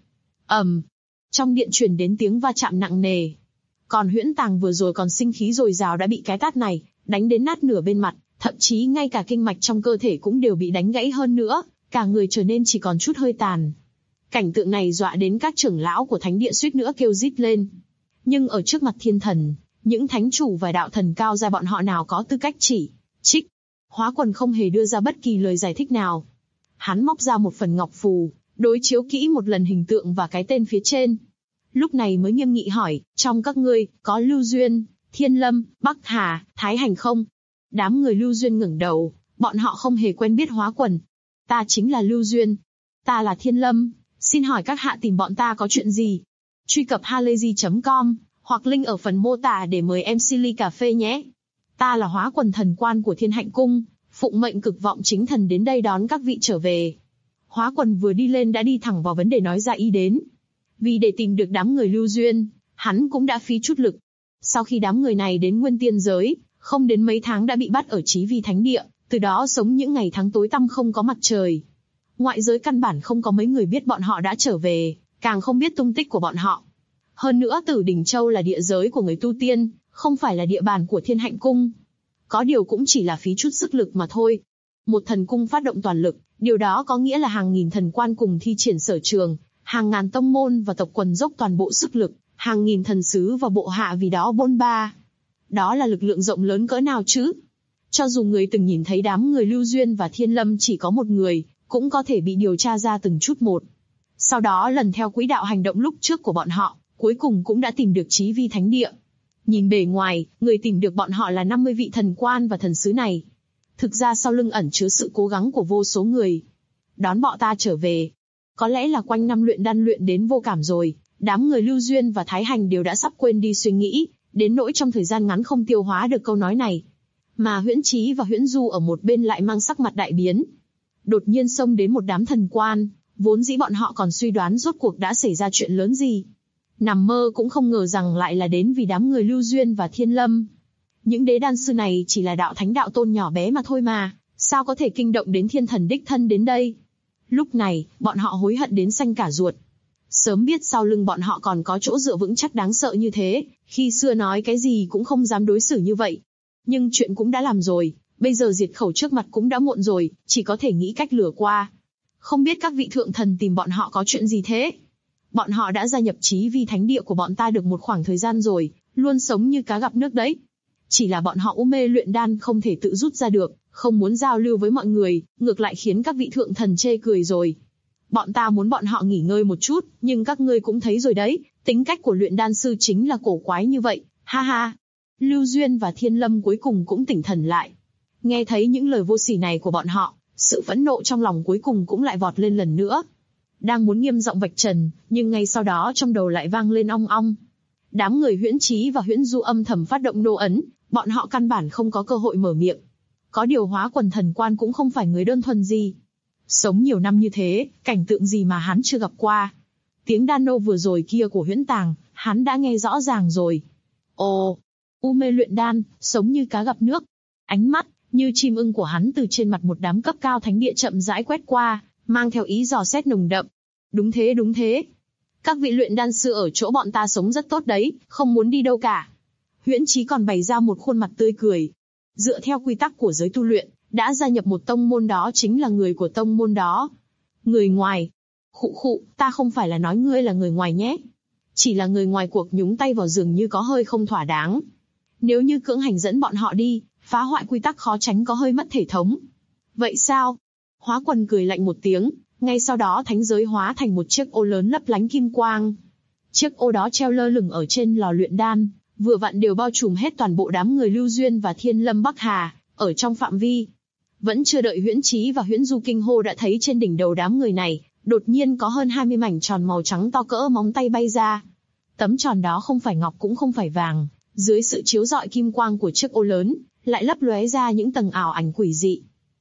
Trong điện truyền đến tiếng va chạm nặng nề. Còn Huyễn Tàng vừa rồi còn sinh khí dồi dào đã bị cái tát này đánh đến nát nửa bên mặt, thậm chí ngay cả kinh mạch trong cơ thể cũng đều bị đánh gãy hơn nữa, cả người trở nên chỉ còn chút hơi tàn. Cảnh tượng này dọa đến các trưởng lão của thánh địa suýt nữa kêu rít lên. Nhưng ở trước mặt thiên thần, những thánh chủ và đạo thần cao gia bọn họ nào có tư cách chỉ trích. Hóa Quần không hề đưa ra bất kỳ lời giải thích nào. Hắn móc ra một phần ngọc phù, đối chiếu kỹ một lần hình tượng và cái tên phía trên. Lúc này mới nghiêm nghị hỏi, trong các ngươi, có Lưu Duyên, Thiên Lâm, Bắc Hà, Thái Hành không? Đám người Lưu Duyên ngẩng đầu, bọn họ không hề quen biết Hóa Quần. Ta chính là Lưu Duyên. Ta là Thiên Lâm, xin hỏi các hạ tìm bọn ta có chuyện gì? Truy cập halayzi.com, hoặc link ở phần mô tả để mời MC ly cà phê nhé. Ta là Hóa Quần thần quan của Thiên Hạnh Cung, phụng mệnh cực vọng chính thần đến đây đón các vị trở về. Hóa Quần vừa đi lên đã đi thẳng vào vấn đề nói ra ý đến. Vì để tìm được đám người Lưu Duyên, hắn cũng đã phí chút lực. Sau khi đám người này đến Nguyên Tiên giới, không đến mấy tháng đã bị bắt ở Chí Vi Thánh Địa, từ đó sống những ngày tháng tối tăm không có mặt trời. Ngoại giới căn bản không có mấy người biết bọn họ đã trở về, càng không biết tung tích của bọn họ. Hơn nữa Tử Đỉnh Châu là địa giới của người tu tiên, không phải là địa bàn của Thiên Hạnh Cung. Có điều cũng chỉ là phí chút sức lực mà thôi. Một thần cung phát động toàn lực, điều đó có nghĩa là hàng nghìn thần quan cùng thi triển sở trường, hàng ngàn tông môn và tộc quần dốc toàn bộ sức lực, hàng nghìn thần sứ và bộ hạ vì đó bôn ba. Đó là lực lượng rộng lớn cỡ nào chứ? Cho dù người từng nhìn thấy đám người Lưu Duyên và Thiên Lâm chỉ có một người, cũng có thể bị điều tra ra từng chút một. Sau đó lần theo quỹ đạo hành động lúc trước của bọn họ, cuối cùng cũng đã tìm được Chí Vi Thánh Địa. Nhìn bề ngoài, người tìm được bọn họ là 50 vị thần quan và thần sứ này. Thực ra sau lưng ẩn chứa sự cố gắng của vô số người. Đón bọn ta trở về. Có lẽ là quanh năm luyện đan luyện đến vô cảm rồi, đám người Lưu Duyên và Thái Hành đều đã sắp quên đi suy nghĩ, đến nỗi trong thời gian ngắn không tiêu hóa được câu nói này. Mà Huyễn Chí và Huyễn Du ở một bên lại mang sắc mặt đại biến. Đột nhiên xông đến một đám thần quan, vốn dĩ bọn họ còn suy đoán rốt cuộc đã xảy ra chuyện lớn gì. Nằm mơ cũng không ngờ rằng lại là đến vì đám người Lưu Duyên và Thiên Lâm. Những đế đan sư này chỉ là đạo thánh đạo tôn nhỏ bé mà thôi mà, sao có thể kinh động đến thiên thần đích thân đến đây. Lúc này, bọn họ hối hận đến xanh cả ruột. Sớm biết sau lưng bọn họ còn có chỗ dựa vững chắc đáng sợ như thế, khi xưa nói cái gì cũng không dám đối xử như vậy. Nhưng chuyện cũng đã làm rồi, bây giờ diệt khẩu trước mặt cũng đã muộn rồi, chỉ có thể nghĩ cách lừa qua. Không biết các vị thượng thần tìm bọn họ có chuyện gì thế? Bọn họ đã gia nhập Chí Vi Thánh Địa của bọn ta được một khoảng thời gian rồi, luôn sống như cá gặp nước đấy. Chỉ là bọn họ u mê luyện đan không thể tự rút ra được, không muốn giao lưu với mọi người, ngược lại khiến các vị thượng thần chê cười rồi. Bọn ta muốn bọn họ nghỉ ngơi một chút, nhưng các ngươi cũng thấy rồi đấy, tính cách của luyện đan sư chính là cổ quái như vậy, ha ha. Lưu Duyên và Thiên Lâm cuối cùng cũng tỉnh thần lại. Nghe thấy những lời vô sỉ này của bọn họ, sự phẫn nộ trong lòng cuối cùng cũng lại vọt lên lần nữa. Đang muốn nghiêm giọng vạch trần, nhưng ngay sau đó trong đầu lại vang lên ong ong. Đám người Huyễn Chí và Huyễn Du âm thầm phát động nô ấn, bọn họ căn bản không có cơ hội mở miệng. Có điều Hóa Quần thần quan cũng không phải người đơn thuần gì. Sống nhiều năm như thế, cảnh tượng gì mà hắn chưa gặp qua. Tiếng đan nô vừa rồi kia của Huyễn Tàng, hắn đã nghe rõ ràng rồi. Ồ, u mê luyện đan, sống như cá gặp nước. Ánh mắt, như chim ưng của hắn từ trên mặt một đám cấp cao thánh địa chậm rãi quét qua, mang theo ý dò xét nồng đậm. Đúng thế, đúng thế. Các vị luyện đan sư ở chỗ bọn ta sống rất tốt đấy, không muốn đi đâu cả. Huyễn Chí còn bày ra một khuôn mặt tươi cười. Dựa theo quy tắc của giới tu luyện, đã gia nhập một tông môn đó chính là người của tông môn đó. Người ngoài. Khụ, ta không phải là nói ngươi là người ngoài nhé. Chỉ là người ngoài cuộc nhúng tay vào dường như có hơi không thỏa đáng. Nếu như cưỡng hành dẫn bọn họ đi, phá hoại quy tắc khó tránh có hơi mất thể thống. Vậy sao? Hóa Quần cười lạnh một tiếng, ngay sau đó thánh giới hóa thành một chiếc ô lớn lấp lánh kim quang. Chiếc ô đó treo lơ lửng ở trên lò luyện đan, vừa vặn đều bao trùm hết toàn bộ đám người Lưu Duyên và Thiên Lâm Bắc Hà, ở trong phạm vi. Vẫn chưa đợi Huyễn Chí và Huyễn Du kinh hô đã thấy trên đỉnh đầu đám người này, đột nhiên có hơn 20 mảnh tròn màu trắng to cỡ móng tay bay ra. Tấm tròn đó không phải ngọc cũng không phải vàng, dưới sự chiếu rọi kim quang của chiếc ô lớn, lại lấp lóe ra những tầng ảo ảnh quỷ dị.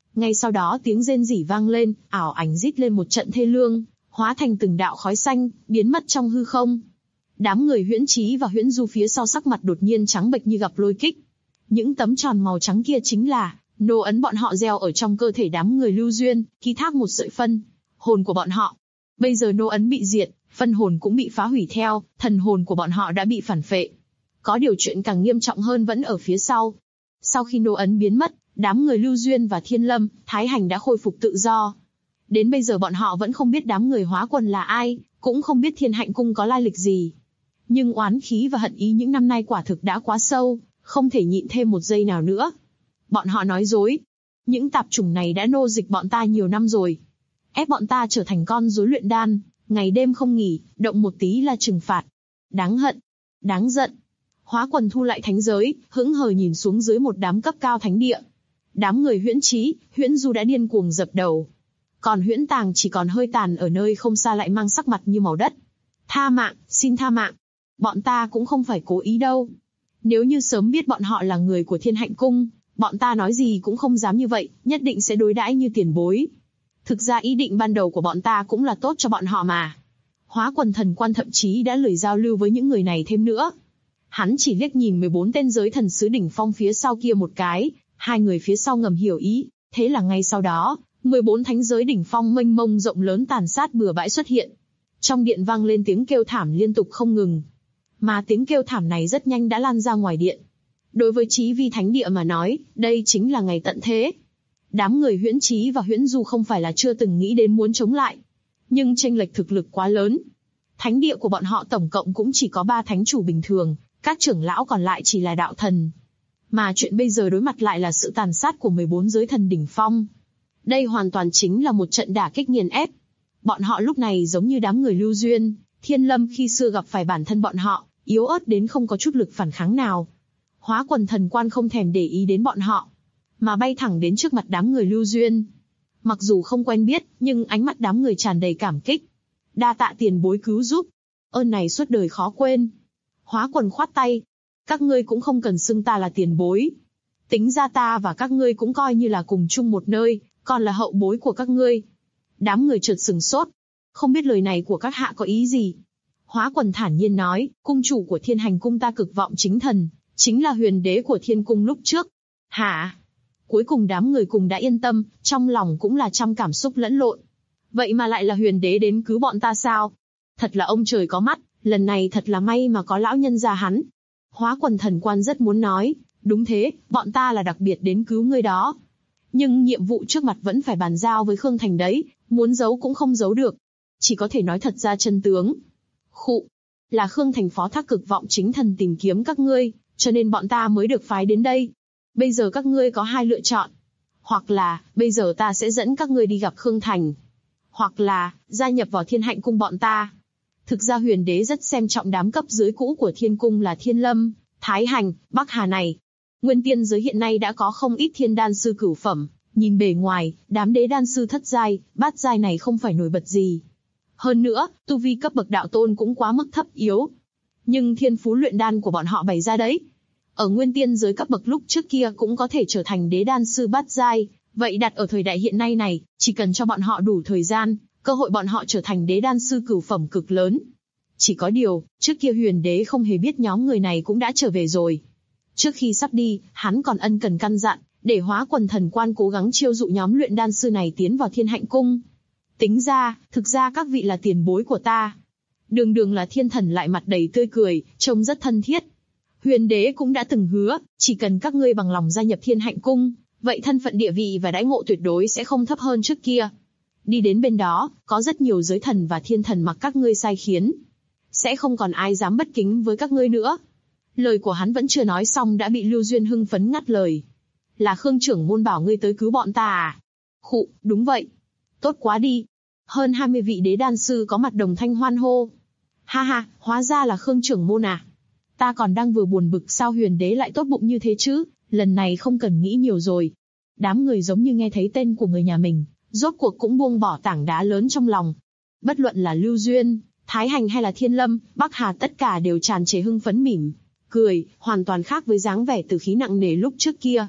Ngay sau đó tiếng rên rỉ vang lên, ảo ảnh rít lên một trận thê lương, hóa thành từng đạo khói xanh, biến mất trong hư không. Đám người Huyễn Chí và Huyễn Du phía sau sắc mặt đột nhiên trắng bệch như gặp lôi kích. Những tấm tròn màu trắng kia chính là nô ấn bọn họ gieo ở trong cơ thể đám người Lưu Duyên, ký thác một sợi phân hồn của bọn họ. Bây giờ nô ấn bị diệt, phân hồn cũng bị phá hủy theo, thần hồn của bọn họ đã bị phản phệ. Có điều chuyện càng nghiêm trọng hơn vẫn ở phía sau. Sau khi nô ấn biến mất, đám người Lưu Duyên và Thiên Lâm, Thái Hành đã khôi phục tự do. Đến bây giờ bọn họ vẫn không biết đám người Hóa Quần là ai, cũng không biết Thiên Hạnh Cung có lai lịch gì. Nhưng oán khí và hận ý những năm nay quả thực đã quá sâu, không thể nhịn thêm một giây nào nữa. Bọn họ nói dối. Những tạp chủng này đã nô dịch bọn ta nhiều năm rồi. Ép bọn ta trở thành con rối luyện đan, ngày đêm không nghỉ, động một tí là trừng phạt. Đáng hận, đáng giận. Hóa Quần thu lại thánh giới, hững hờ nhìn xuống dưới một đám cấp cao thánh địa. Đám người Huyễn Chí, Huyễn Du đã điên cuồng dập đầu. Còn Huyễn Tàng chỉ còn hơi tàn ở nơi không xa lại mang sắc mặt như màu đất. Tha mạng, xin tha mạng. Bọn ta cũng không phải cố ý đâu. Nếu như sớm biết bọn họ là người của Thiên Hạnh Cung, bọn ta nói gì cũng không dám như vậy, nhất định sẽ đối đãi như tiền bối. Thực ra ý định ban đầu của bọn ta cũng là tốt cho bọn họ mà. Hóa Quần Thần Quan thậm chí đã lười giao lưu với những người này thêm nữa. Hắn chỉ liếc nhìn 14 tên giới thần sứ đỉnh phong phía sau kia một cái, hai người phía sau ngầm hiểu ý, thế là ngay sau đó, 14 thánh giới đỉnh phong mênh mông rộng lớn tàn sát bừa bãi xuất hiện. Trong điện vang lên tiếng kêu thảm liên tục không ngừng. Mà tiếng kêu thảm này rất nhanh đã lan ra ngoài điện. Đối với Chí Vi Thánh Địa mà nói, đây chính là ngày tận thế. Đám người Huyễn Chí và Huyễn Du không phải là chưa từng nghĩ đến muốn chống lại. Nhưng chênh lệch thực lực quá lớn. Thánh địa của bọn họ tổng cộng cũng chỉ có 3 thánh chủ bình thường, các trưởng lão còn lại chỉ là đạo thần. Mà chuyện bây giờ đối mặt lại là sự tàn sát của 14 giới thần đỉnh phong. Đây hoàn toàn chính là một trận đả kích nghiền ép. Bọn họ lúc này giống như đám người Lưu Duyên, Thiên Lâm khi xưa gặp phải bản thân bọn họ, yếu ớt đến không có chút lực phản kháng nào. Hóa Quần Thần Quan không thèm để ý đến bọn họ, mà bay thẳng đến trước mặt đám người Lưu Duyên. Mặc dù không quen biết, nhưng ánh mắt đám người tràn đầy cảm kích. Đa tạ tiền bối cứu giúp, ơn này suốt đời khó quên. Hóa Quần khoát tay, các ngươi cũng không cần xưng ta là tiền bối. Tính ra ta và các ngươi cũng coi như là cùng chung một nơi, còn là hậu bối của các ngươi. Đám người chợt sừng sốt, không biết lời này của các hạ có ý gì. Hóa Quần thản nhiên nói, cung chủ của Thiên Hành Cung ta Cực Vọng Chính Thần, chính là huyền đế của Thiên Cung lúc trước. Hả? Cuối cùng đám người cùng đã yên tâm, trong lòng cũng là trăm cảm xúc lẫn lộn. Vậy mà lại là huyền đế đến cứu bọn ta sao? Thật là ông trời có mắt, lần này thật là may mà có lão nhân gia hắn. Hóa Quần Thần Quan rất muốn nói, đúng thế, bọn ta là đặc biệt đến cứu ngươi đó. Nhưng nhiệm vụ trước mặt vẫn phải bàn giao với Khương Thành đấy, muốn giấu cũng không giấu được. Chỉ có thể nói thật ra chân tướng. Khụ, là Khương Thành phó thác Cực Vọng Chính Thần tìm kiếm các ngươi, cho nên bọn ta mới được phái đến đây. Bây giờ các ngươi có hai lựa chọn. Hoặc là, bây giờ ta sẽ dẫn các ngươi đi gặp Khương Thành. Hoặc là, gia nhập vào Thiên Hạnh Cung bọn ta. Thực ra huyền đế rất xem trọng đám cấp dưới cũ của Thiên Cung là Thiên Lâm, Thái Hành, Bắc Hà này. Nguyên tiên giới hiện nay đã có không ít thiên đan sư cửu phẩm, nhìn bề ngoài, đám đế đan sư thất giai, bát giai này không phải nổi bật gì. Hơn nữa, tu vi cấp bậc đạo tôn cũng quá mức thấp yếu. Nhưng thiên phú luyện đan của bọn họ bày ra đấy. Ở nguyên tiên giới cấp bậc lúc trước kia cũng có thể trở thành đế đan sư bát giai, vậy đặt ở thời đại hiện nay này, chỉ cần cho bọn họ đủ thời gian, cơ hội bọn họ trở thành đế đan sư cửu phẩm cực lớn. Chỉ có điều, trước kia huyền đế không hề biết nhóm người này cũng đã trở về rồi. Trước khi sắp đi, hắn còn ân cần căn dặn, để Hóa Quần Thần Quan cố gắng chiêu dụ nhóm luyện đan sư này tiến vào Thiên Hạnh Cung. Tính ra, thực ra các vị là tiền bối của ta. Đường đường là thiên thần lại mặt đầy tươi cười, trông rất thân thiết. Huyền đế cũng đã từng hứa, chỉ cần các ngươi bằng lòng gia nhập Thiên Hạnh Cung, vậy thân phận địa vị và đãi ngộ tuyệt đối sẽ không thấp hơn trước kia. Đi đến bên đó, có rất nhiều giới thần và thiên thần mặc các ngươi sai khiến. Sẽ không còn ai dám bất kính với các ngươi nữa. Lời của hắn vẫn chưa nói xong đã bị Lưu Duyên hưng phấn ngắt lời. Là Khương trưởng môn bảo ngươi tới cứu bọn ta à? Khụ, đúng vậy. Tốt quá đi. Hơn 20 vị đế đan sư có mặt đồng thanh hoan hô. Ha ha, hóa ra là Khương trưởng môn à. Ta còn đang vừa buồn bực sao huyền đế lại tốt bụng như thế chứ, lần này không cần nghĩ nhiều rồi. Đám người giống như nghe thấy tên của người nhà mình, rốt cuộc cũng buông bỏ tảng đá lớn trong lòng. Bất luận là Lưu Duyên, Thái Hành hay là Thiên Lâm, Bắc Hà tất cả đều tràn trề hưng phấn mỉm cười, hoàn toàn khác với dáng vẻ từ khí nặng nề lúc trước kia.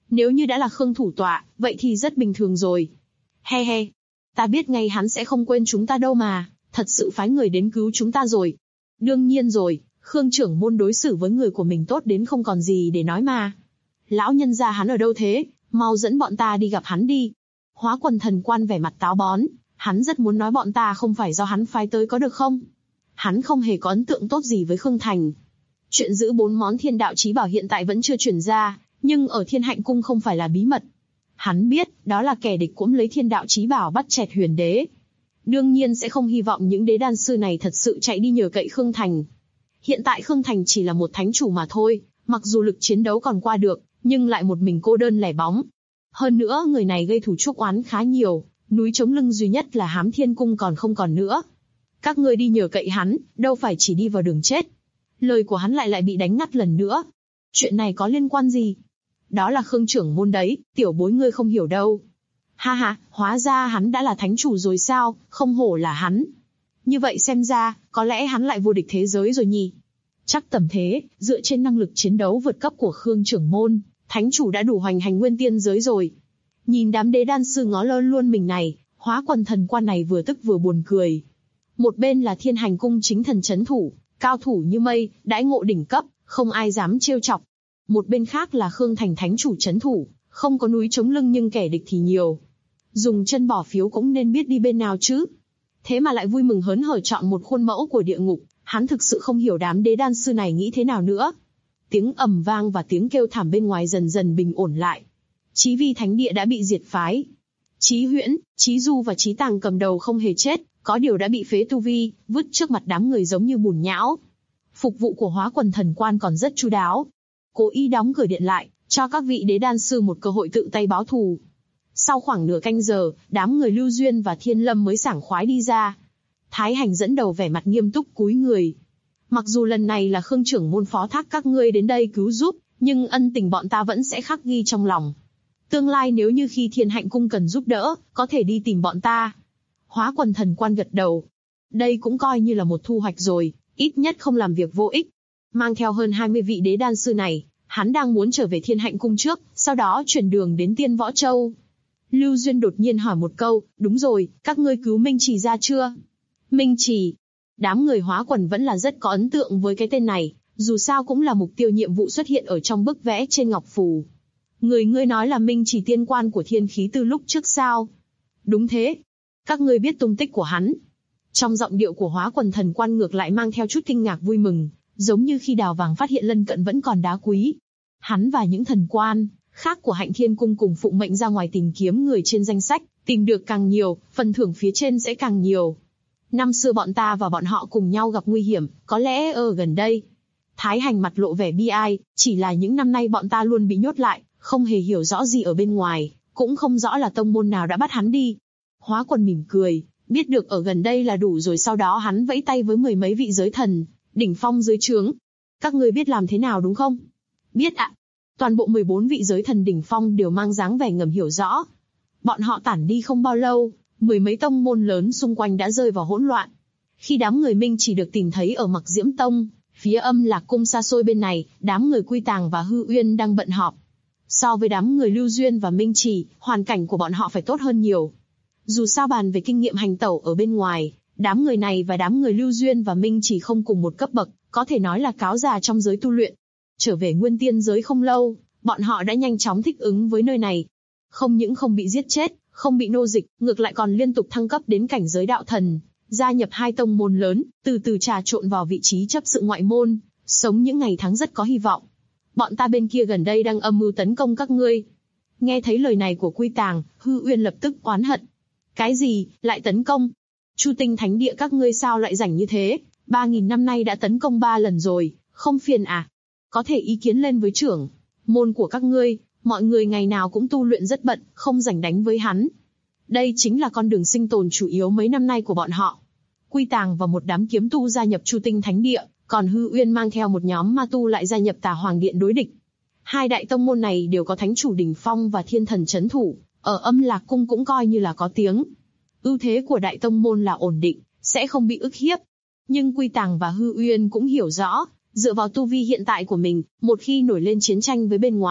Nếu như đã là Khương thủ tọa, vậy thì rất bình thường rồi. He he, ta biết ngay hắn sẽ không quên chúng ta đâu mà, thật sự phái người đến cứu chúng ta rồi. Đương nhiên rồi, Khương trưởng môn đối xử với người của mình tốt đến không còn gì để nói mà. Lão nhân gia hắn ở đâu thế, mau dẫn bọn ta đi gặp hắn đi. Hóa Quần Thần Quan vẻ mặt táo bón, hắn rất muốn nói bọn ta không phải do hắn phái tới có được không? Hắn không hề có ấn tượng tốt gì với Khương Thành. Chuyện giữ 4 món thiên đạo chí bảo hiện tại vẫn chưa truyền ra, nhưng ở Thiên Hạnh Cung không phải là bí mật. Hắn biết, đó là kẻ địch cũng lấy thiên đạo chí bảo bắt chẹt Huyền Đế. Đương nhiên sẽ không hy vọng những đế đan sư này thật sự chạy đi nhờ cậy Khương Thành. Hiện tại Khương Thành chỉ là một thánh chủ mà thôi, mặc dù lực chiến đấu còn qua được, nhưng lại một mình cô đơn lẻ bóng. Hơn nữa người này gây thù chuốc oán khá nhiều, núi chống lưng duy nhất là Hám Thiên Cung còn không còn nữa. Các ngươi đi nhờ cậy hắn, đâu phải chỉ đi vào đường chết. Lời của hắn lại bị đánh ngắt lần nữa. Chuyện này có liên quan gì? Đó là Khương trưởng môn đấy, tiểu bối ngươi không hiểu đâu. Ha ha, hóa ra hắn đã là thánh chủ rồi sao, không hổ là hắn. Như vậy xem ra, có lẽ hắn lại vô địch thế giới rồi nhỉ? Chắc tầm thế, dựa trên năng lực chiến đấu vượt cấp của Khương trưởng môn, thánh chủ đã đủ hoành hành nguyên tiên giới rồi. Nhìn đám đế đan sư ngó lơ luôn mình này, Hóa Quần Thần Quan này vừa tức vừa buồn cười. Một bên là Thiên Hành Cung chính thần chấn thủ, cao thủ như mây, đãi ngộ đỉnh cấp, không ai dám trêu chọc. Một bên khác là Khương Thành thánh chủ chấn thủ, không có núi chống lưng nhưng kẻ địch thì nhiều. Dùng chân bỏ phiếu cũng nên biết đi bên nào chứ. Thế mà lại vui mừng hớn hở chọn một khuôn mẫu của địa ngục, hắn thực sự không hiểu đám đế đan sư này nghĩ thế nào nữa. Tiếng ầm vang và tiếng kêu thảm bên ngoài dần dần bình ổn lại. Chí Vi Thánh Địa đã bị diệt phái. Chí Huyễn, Chí Du và Chí Tàng cầm đầu không hề chết, có điều đã bị phế tu vi, vứt trước mặt đám người giống như bùn nhão. Phục vụ của Hóa Quần Thần Quan còn rất chu đáo. Cố ý đóng cửa điện lại, cho các vị đế đan sư một cơ hội tự tay báo thù. Sau khoảng nửa canh giờ, đám người Lưu Duyên và Thiên Lâm mới sảng khoái đi ra. Thái Hành dẫn đầu vẻ mặt nghiêm túc cúi người. Mặc dù lần này là Khương trưởng môn phó thác các ngươi đến đây cứu giúp, nhưng ân tình bọn ta vẫn sẽ khắc ghi trong lòng. Tương lai nếu như khi Thiên Hạnh Cung cần giúp đỡ, có thể đi tìm bọn ta. Hóa Quần Thần Quan gật đầu. Đây cũng coi như là một thu hoạch rồi, ít nhất không làm việc vô ích. Mang theo hơn 20 vị đế đan sư này, hắn đang muốn trở về Thiên Hạnh Cung trước, sau đó chuyển đường đến Tiên Võ Châu. Lưu Duyên đột nhiên hỏi một câu, đúng rồi, các ngươi cứu Minh Trì ra chưa? Minh Trì. Đám người Hóa Quần vẫn là rất có ấn tượng với cái tên này, dù sao cũng là mục tiêu nhiệm vụ xuất hiện ở trong bức vẽ trên ngọc phù. Ngươi nói là Minh Trì tiên quan của Thiên Khí Tư lúc trước sao? Đúng thế. Các ngươi biết tung tích của hắn. Trong giọng điệu của Hóa Quần Thần Quan ngược lại mang theo chút kinh ngạc vui mừng, giống như khi đào vàng phát hiện lân cận vẫn còn đá quý. Hắn và những thần quan khác của Hạnh Thiên Cung cùng phụng mệnh ra ngoài tìm kiếm người trên danh sách, tìm được càng nhiều, phần thưởng phía trên sẽ càng nhiều. Năm xưa bọn ta và bọn họ cùng nhau gặp nguy hiểm, có lẽ ở gần đây. Thái Hành mặt lộ vẻ bi ai, chỉ là những năm nay bọn ta luôn bị nhốt lại, không hề hiểu rõ gì ở bên ngoài, cũng không rõ là tông môn nào đã bắt hắn đi. Hóa Quần mỉm cười, biết được ở gần đây là đủ rồi, sau đó hắn vẫy tay với 10 mấy vị giới thần, đỉnh phong dưới trướng. Các ngươi biết làm thế nào đúng không? Biết ạ. Toàn bộ 14 vị giới thần đỉnh phong đều mang dáng vẻ ngầm hiểu rõ. Bọn họ tản đi không bao lâu, 10 mấy tông môn lớn xung quanh đã rơi vào hỗn loạn. Khi đám người Minh chỉ được tìm thấy ở Mặc Diễm Tông, phía Âm Lạc Cung xa xôi bên này, đám người Quy Tàng và Hư Uyên đang bận họp. So với đám người Lưu Duyên và Minh Chỉ, hoàn cảnh của bọn họ phải tốt hơn nhiều. Dù sao bàn về kinh nghiệm hành tẩu ở bên ngoài, đám người này và đám người Lưu Duyên và Minh Chỉ không cùng một cấp bậc, có thể nói là cáo già trong giới tu luyện. Trở về Nguyên Tiên giới không lâu, bọn họ đã nhanh chóng thích ứng với nơi này. Không những không bị giết chết, không bị nô dịch, ngược lại còn liên tục thăng cấp đến cảnh giới đạo thần, gia nhập 2 tông môn lớn, từ từ trà trộn vào vị trí chấp sự ngoại môn, sống những ngày tháng rất có hy vọng. Bọn ta bên kia gần đây đang âm mưu tấn công các ngươi. Nghe thấy lời này của Quy Tàng, Hư Uyên lập tức oán hận. Cái gì, lại tấn công? Chu Tinh Thánh Địa các ngươi sao lại rảnh như thế? 3.000 năm nay đã tấn công 3 lần rồi, không phiền à? Có thể ý kiến lên với trưởng môn của các ngươi, mọi người ngày nào cũng tu luyện rất bận, không rảnh đánh với hắn. Đây chính là con đường sinh tồn chủ yếu mấy năm nay của bọn họ. Quy Tàng và một đám kiếm tu gia nhập Chu Tinh Thánh Địa, còn Hư Uyên mang theo một nhóm ma tu lại gia nhập Tà Hoàng Điện đối địch. 2 đại tông môn này đều có thánh chủ đỉnh phong và thiên thần chấn thủ, ở Âm Lạc Cung cũng coi như là có tiếng. Ưu thế của đại tông môn là ổn định, sẽ không bị ức hiếp. Nhưng Quy Tàng và Hư Uyên cũng hiểu rõ, dựa vào tu vi hiện tại của mình, một khi nổi lên chiến tranh với bên ngoài,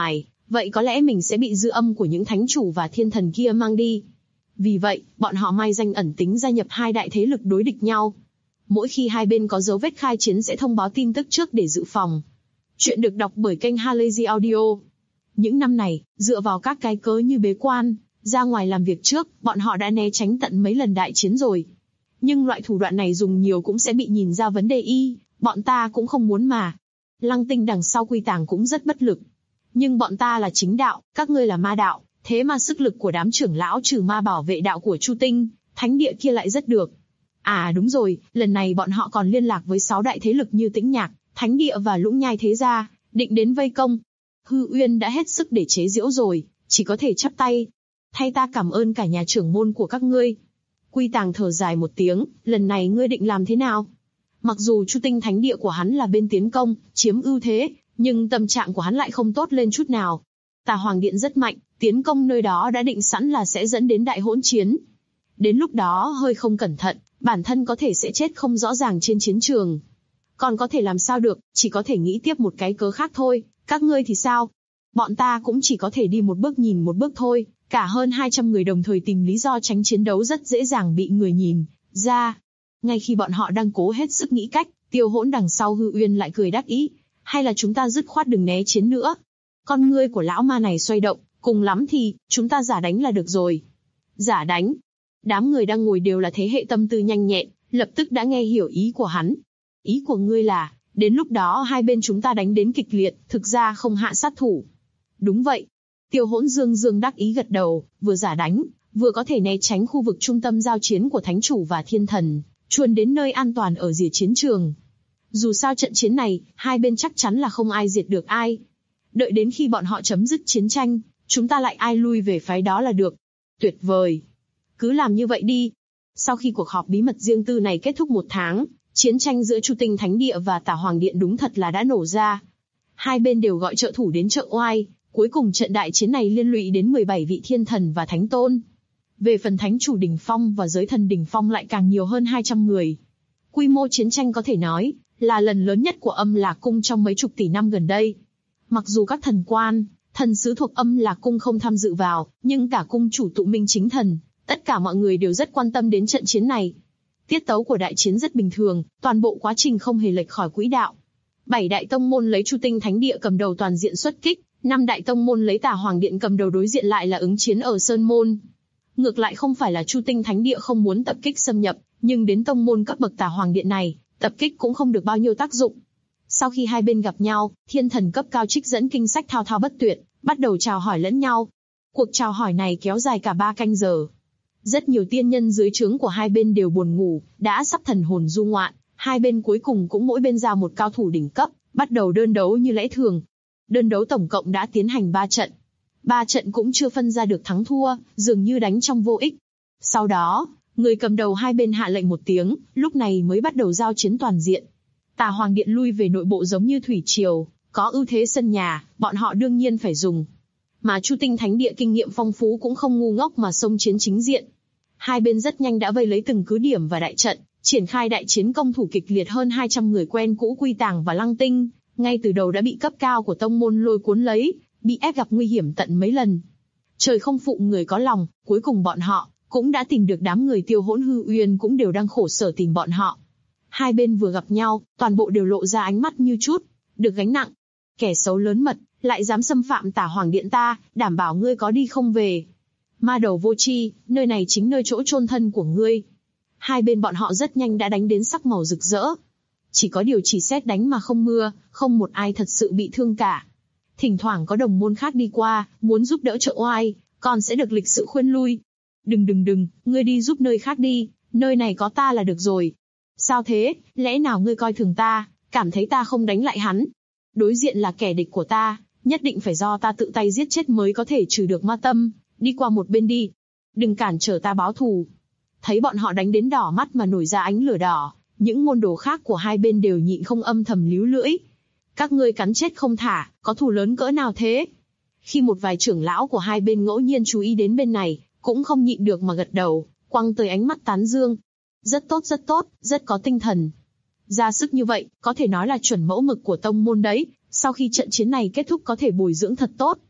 vậy có lẽ mình sẽ bị dư âm của những thánh chủ và thiên thần kia mang đi. Vì vậy, bọn họ mai danh ẩn tính gia nhập hai đại thế lực đối địch nhau. Mỗi khi hai bên có dấu vết khai chiến sẽ thông báo tin tức trước để dự phòng. Chuyện được đọc bởi kênh Halazy Audio. Những năm này, dựa vào các cái cớ như bế quan, ra ngoài làm việc trước, bọn họ đã né tránh tận mấy lần đại chiến rồi. Nhưng loại thủ đoạn này dùng nhiều cũng sẽ bị nhìn ra vấn đề bọn ta cũng không muốn mà. Lăng Tinh đằng sau Quy Tàng cũng rất bất lực. Nhưng bọn ta là chính đạo, các ngươi là ma đạo, thế mà sức lực của đám trưởng lão trừ ma bảo vệ đạo của Chu Tinh, thánh địa kia lại rất được. À đúng rồi, lần này bọn họ còn liên lạc với 6 đại thế lực như Tĩnh Nhạc, Thánh Địa và Lũng Nhai Thế Gia, định đến vây công. Hư Uyên đã hết sức để chế giễu rồi, chỉ có thể chắp tay. Thay ta cảm ơn cả nhà trưởng môn của các ngươi. Quy Tàng thở dài một tiếng, lần này ngươi định làm thế nào? Mặc dù Chu Tinh Thánh Địa của hắn là bên tiến công, chiếm ưu thế, nhưng tâm trạng của hắn lại không tốt lên chút nào. Tà Hoàng Điện rất mạnh, tiến công nơi đó đã định sẵn là sẽ dẫn đến đại hỗn chiến. Đến lúc đó hơi không cẩn thận, bản thân có thể sẽ chết không rõ ràng trên chiến trường. Còn có thể làm sao được, chỉ có thể nghĩ tiếp một cái cớ khác thôi, các ngươi thì sao? Bọn ta cũng chỉ có thể đi một bước nhìn một bước thôi, cả hơn 200 người đồng thời tìm lý do tránh chiến đấu rất dễ dàng bị người nhìn ra. Ngay khi bọn họ đang cố hết sức nghĩ cách, Tiêu Hỗn đằng sau Hư Uyên lại cười đắc ý, hay là chúng ta dứt khoát đừng né chiến nữa. Con ngươi của lão ma này xoay động, cùng lắm thì, chúng ta giả đánh là được rồi. Giả đánh. Đám người đang ngồi đều là thế hệ tâm tư nhanh nhẹn, lập tức đã nghe hiểu ý của hắn. Ý của ngươi là, đến lúc đó hai bên chúng ta đánh đến kịch liệt, thực ra không hạ sát thủ. Đúng vậy. Tiêu Hỗn dương đắc ý gật đầu, vừa giả đánh, vừa có thể né tránh khu vực trung tâm giao chiến của thánh chủ và thiên thần, chuồn đến nơi an toàn ở rìa chiến trường. Dù sao trận chiến này, hai bên chắc chắn là không ai diệt được ai. Đợi đến khi bọn họ chấm dứt chiến tranh, chúng ta lại ai lui về phái đó là được. Tuyệt vời. Cứ làm như vậy đi. Sau khi cuộc họp bí mật riêng tư này kết thúc 1 tháng, chiến tranh giữa Chu Tinh Thánh Địa và Tà Hoàng Điện đúng thật là đã nổ ra. Hai bên đều gọi trợ thủ đến trợ oai, cuối cùng trận đại chiến này liên lụy đến 17 vị thiên thần và thánh tôn. Về phần thánh chủ đỉnh phong và giới thần đỉnh phong lại càng nhiều hơn 200 người. Quy mô chiến tranh có thể nói là lần lớn nhất của Âm Lạc Cung trong mấy chục tỷ năm gần đây. Mặc dù các thần quan, thần sứ thuộc Âm Lạc Cung không tham dự vào, nhưng cả cung chủ tụ minh chính thần, tất cả mọi người đều rất quan tâm đến trận chiến này. Tiết tấu của đại chiến rất bình thường, toàn bộ quá trình không hề lệch khỏi quỹ đạo. 7 đại tông môn lấy Chu Tinh Thánh Địa cầm đầu toàn diện xuất kích, 5 đại tông môn lấy Tà Hoàng Điện cầm đầu đối diện lại là ứng chiến ở Sơn Môn. Ngược lại không phải là Chu Tinh Thánh Địa không muốn tập kích xâm nhập, nhưng đến tông môn cấp bậc Tà Hoàng Điện này, tập kích cũng không được bao nhiêu tác dụng. Sau khi hai bên gặp nhau, thiên thần cấp cao trích dẫn kinh sách thao thao bất tuyệt, bắt đầu chào hỏi lẫn nhau. Cuộc chào hỏi này kéo dài cả 3 canh giờ. Rất nhiều tiên nhân dưới trướng của hai bên đều buồn ngủ, đã sắp thần hồn du ngoạn, hai bên cuối cùng cũng mỗi bên ra một cao thủ đỉnh cấp, bắt đầu đơn đấu như lẽ thường. Đơn đấu tổng cộng đã tiến hành 3 trận. 3 trận cũng chưa phân ra được thắng thua, dường như đánh trong vô ích. Sau đó, người cầm đầu hai bên hạ lệnh một tiếng, lúc này mới bắt đầu giao chiến toàn diện. Tà Hoàng Điện lui về nội bộ giống như thủy triều, có ưu thế sân nhà, bọn họ đương nhiên phải dùng. Mà Chu Tinh Thánh Địa kinh nghiệm phong phú cũng không ngu ngốc mà xông chiến chính diện. Hai bên rất nhanh đã vây lấy từng cứ điểm và đại trận, triển khai đại chiến công thủ kịch liệt. Hơn 200 người quen cũ Quy Tàng và Lăng Tinh, ngay từ đầu đã bị cấp cao của tông môn lôi cuốn lấy, bị ép gặp nguy hiểm tận mấy lần. Trời không phụ người có lòng, cuối cùng bọn họ cũng đã tìm được đám người Tiêu Hỗn Hư Uyên cũng đều đang khổ sở tìm bọn họ. Hai bên vừa gặp nhau, toàn bộ đều lộ ra ánh mắt như chút được gánh nặng. Kẻ xấu lớn mật, lại dám xâm phạm Tà Hoàng Điện ta, đảm bảo ngươi có đi không về. Ma đầu vô tri, nơi này chính nơi chỗ chôn thân của ngươi. Hai bên bọn họ rất nhanh đã đánh đến sắc màu rực rỡ. Chỉ có điều chỉ sét đánh mà không mưa, không một ai thật sự bị thương cả. Thỉnh thoảng có đồng môn khác đi qua, muốn giúp đỡ trợ oai, còn sẽ được lịch sự khuyên lui. Đừng, ngươi đi giúp nơi khác đi, nơi này có ta là được rồi. Sao thế, lẽ nào ngươi coi thường ta, cảm thấy ta không đánh lại hắn? Đối diện là kẻ địch của ta, nhất định phải do ta tự tay giết chết mới có thể trừ được ma tâm, đi qua một bên đi. Đừng cản trở ta báo thù. Thấy bọn họ đánh đến đỏ mắt mà nổi ra ánh lửa đỏ, những môn đồ khác của hai bên đều nhịn không âm thầm líu lưỡi. Các ngươi cắn chết không thả, có thù lớn cỡ nào thế? Khi một vài trưởng lão của hai bên ngẫu nhiên chú ý đến bên này, cũng không nhịn được mà gật đầu, quăng tới ánh mắt tán dương. Rất tốt, rất có tinh thần. Ra sức như vậy, có thể nói là chuẩn mẫu mực của tông môn đấy, sau khi trận chiến này kết thúc có thể bồi dưỡng thật tốt.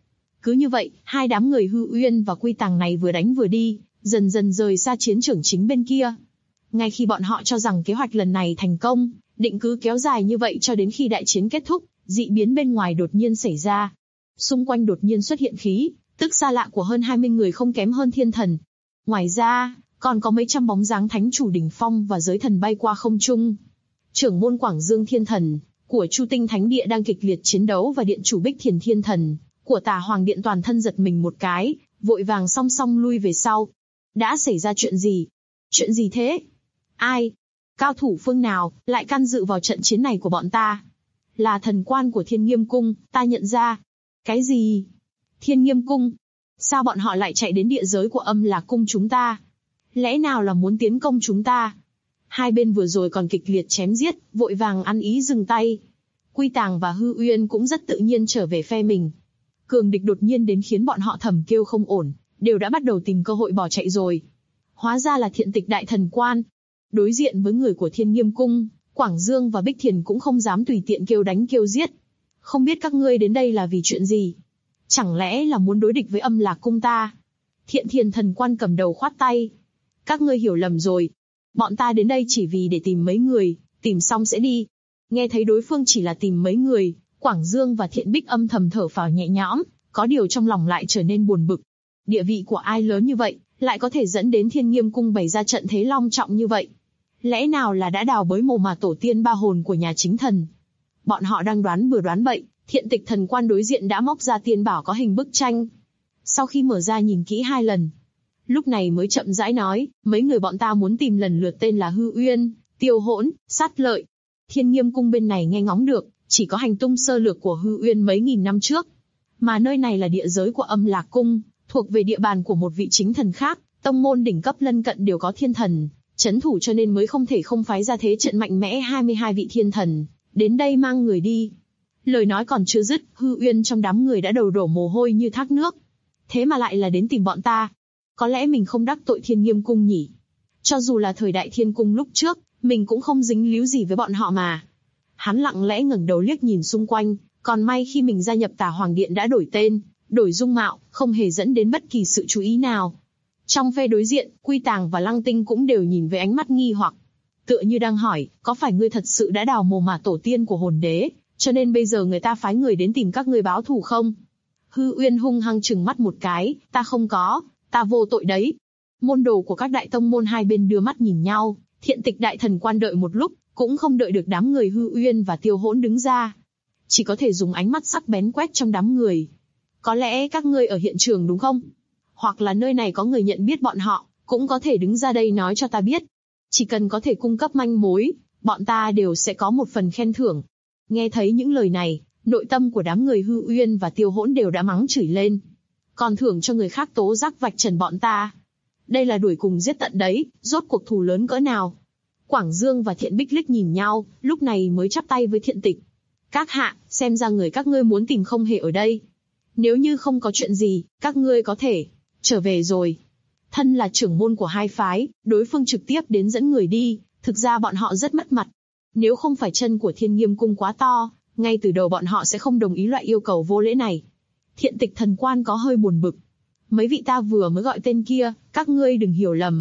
Cứ như vậy, hai đám người Hư Uyên và Quy Tàng này vừa đánh vừa đi, dần dần rời xa chiến trường chính bên kia. Ngay khi bọn họ cho rằng kế hoạch lần này thành công, định cứ kéo dài như vậy cho đến khi đại chiến kết thúc, dị biến bên ngoài đột nhiên xảy ra. Xung quanh đột nhiên xuất hiện khí, tức xa lạ của hơn 20 người không kém hơn thiên thần. Ngoài ra, còn có mấy trăm bóng dáng thánh chủ đỉnh phong và giới thần bay qua không trung. Trưởng môn Quảng Dương Thiên Thần của Chu Tinh Thánh Địa đang kịch liệt chiến đấu và điện chủ Bích Thiền Thiên Thần của Tà Hoàng Điện toàn thân giật mình một cái, vội vàng song song lui về sau. Đã xảy ra chuyện gì? Chuyện gì thế? Ai? Cao thủ phương nào lại can dự vào trận chiến này của bọn ta? Là thần quan của Thiên Nghiêm Cung, ta nhận ra. Cái gì? Thiên Nghiêm Cung? Sao bọn họ lại chạy đến địa giới của Âm Lạc Cung chúng ta? Lẽ nào là muốn tiến công chúng ta? Hai bên vừa rồi còn kịch liệt chém giết, vội vàng ăn ý dừng tay. Quy Tàng và Hư Uyên cũng rất tự nhiên trở về phe mình. Cường địch đột nhiên đến khiến bọn họ thầm kêu không ổn, đều đã bắt đầu tìm cơ hội bỏ chạy rồi. Hóa ra là Thiện Tịch Đại Thần Quan. Đối diện với người của Thiên Nghiêm Cung, Quảng Dương và Bích Thiền cũng không dám tùy tiện kêu đánh kêu giết. Không biết các ngươi đến đây là vì chuyện gì? Chẳng lẽ là muốn đối địch với Âm Lạc Cung ta? Thiện Thiền Thần Quan cầm đầu khoát tay. Các ngươi hiểu lầm rồi. Bọn ta đến đây chỉ vì để tìm mấy người, tìm xong sẽ đi. Nghe thấy đối phương chỉ là tìm mấy người, Quảng Dương và Thiện Bích âm thầm thở phào nhẹ nhõm, có điều trong lòng lại trở nên buồn bực. Địa vị của ai lớn như vậy, lại có thể dẫn đến Thiên Nghiêm Cung bày ra trận thế long trọng như vậy? Lẽ nào là đã đào bới mồ mà tổ tiên ba hồn của nhà chính thần? Bọn họ đang đoán bừa đoán bậy, Thiện Tịch Thần Quan đối diện đã móc ra tiên bảo có hình bức tranh. Sau khi mở ra nhìn kỹ 2 lần, lúc này mới chậm rãi nói, mấy người bọn ta muốn tìm lần lượt tên là Hư Uyên, Tiêu Hỗn, Sát Lợi. Thiên Nghiêm Cung bên này nghe ngóng được, chỉ có hành tung sơ lược của Hư Uyên mấy nghìn năm trước. Mà nơi này là địa giới của Âm Lạc Cung, thuộc về địa bàn của một vị chính thần khác, tông môn đỉnh cấp lân cận đều có thiên thần trấn thủ, cho nên mới không thể không phái ra thế trận mạnh mẽ 22 vị thiên thần đến đây mang người đi. Lời nói còn chưa dứt, Hư Uyên trong đám người đã đầu đổ mồ hôi như thác nước. Thế mà lại là đến tìm bọn ta. Có lẽ mình không đắc tội Thiên Nghiêm Cung nhỉ? Cho dù là thời đại Thiên Cung lúc trước, mình cũng không dính líu gì với bọn họ mà. Hắn lặng lẽ ngẩng đầu liếc nhìn xung quanh, còn may khi mình gia nhập Tà Hoàng Điện đã đổi tên, đổi dung mạo, không hề dẫn đến bất kỳ sự chú ý nào. Trong phe đối diện, Quy Tàng và Lăng Tinh cũng đều nhìn với ánh mắt nghi hoặc. Tựa như đang hỏi, có phải ngươi thật sự đã đào mồ mả tổ tiên của hồn đế, cho nên bây giờ người ta phái người đến tìm các ngươi báo thù không? Hư Uyên hung hăng trừng mắt một cái, ta không có, ta vô tội đấy. Môn đồ của các đại tông môn hai bên đưa mắt nhìn nhau, Thiện Tịch Đại Thần Quan đợi một lúc, cũng không đợi được đám người Hư Uyên và Tiêu Hỗn đứng ra. Chỉ có thể dùng ánh mắt sắc bén quét trong đám người. Có lẽ các ngươi ở hiện trường đúng không? Hoặc là nơi này có người nhận biết bọn họ, cũng có thể đứng ra đây nói cho ta biết. Chỉ cần có thể cung cấp manh mối, bọn ta đều sẽ có một phần khen thưởng. Nghe thấy những lời này, nội tâm của đám người Hư Uyên và Tiêu Hỗn đều đã mắng chửi lên. Còn thưởng cho người khác tố giác vạch trần bọn ta. Đây là đuổi cùng giết tận đấy, rốt cuộc thù lớn cỡ nào? Quảng Dương và Thiện Bích liếc nhìn nhau, lúc này mới chắp tay với Thiện Tịch. Các hạ, xem ra người các ngươi muốn tìm không hề ở đây. Nếu như không có chuyện gì, các ngươi có thể trở về rồi. Thân là trưởng môn của hai phái, đối phương trực tiếp đến dẫn người đi, thực ra bọn họ rất mất mặt. Nếu không phải chân của Thiên Nghiêm Cung quá to, ngay từ đầu bọn họ sẽ không đồng ý loại yêu cầu vô lễ này. Thiện Tịch Thần Quan có hơi buồn bực. Mấy vị ta vừa mới gọi tên kia, các ngươi đừng hiểu lầm.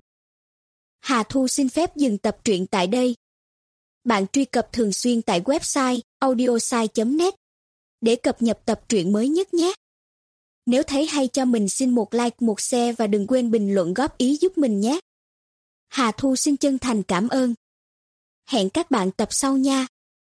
Hà Thu xin phép dừng tập truyện tại đây. Bạn truy cập thường xuyên tại website audiosai.net để cập nhật tập truyện mới nhất nhé. Nếu thấy hay cho mình xin một like, một share và đừng quên bình luận góp ý giúp mình nhé. Hà Thu xin chân thành cảm ơn. Hẹn các bạn tập sau nha.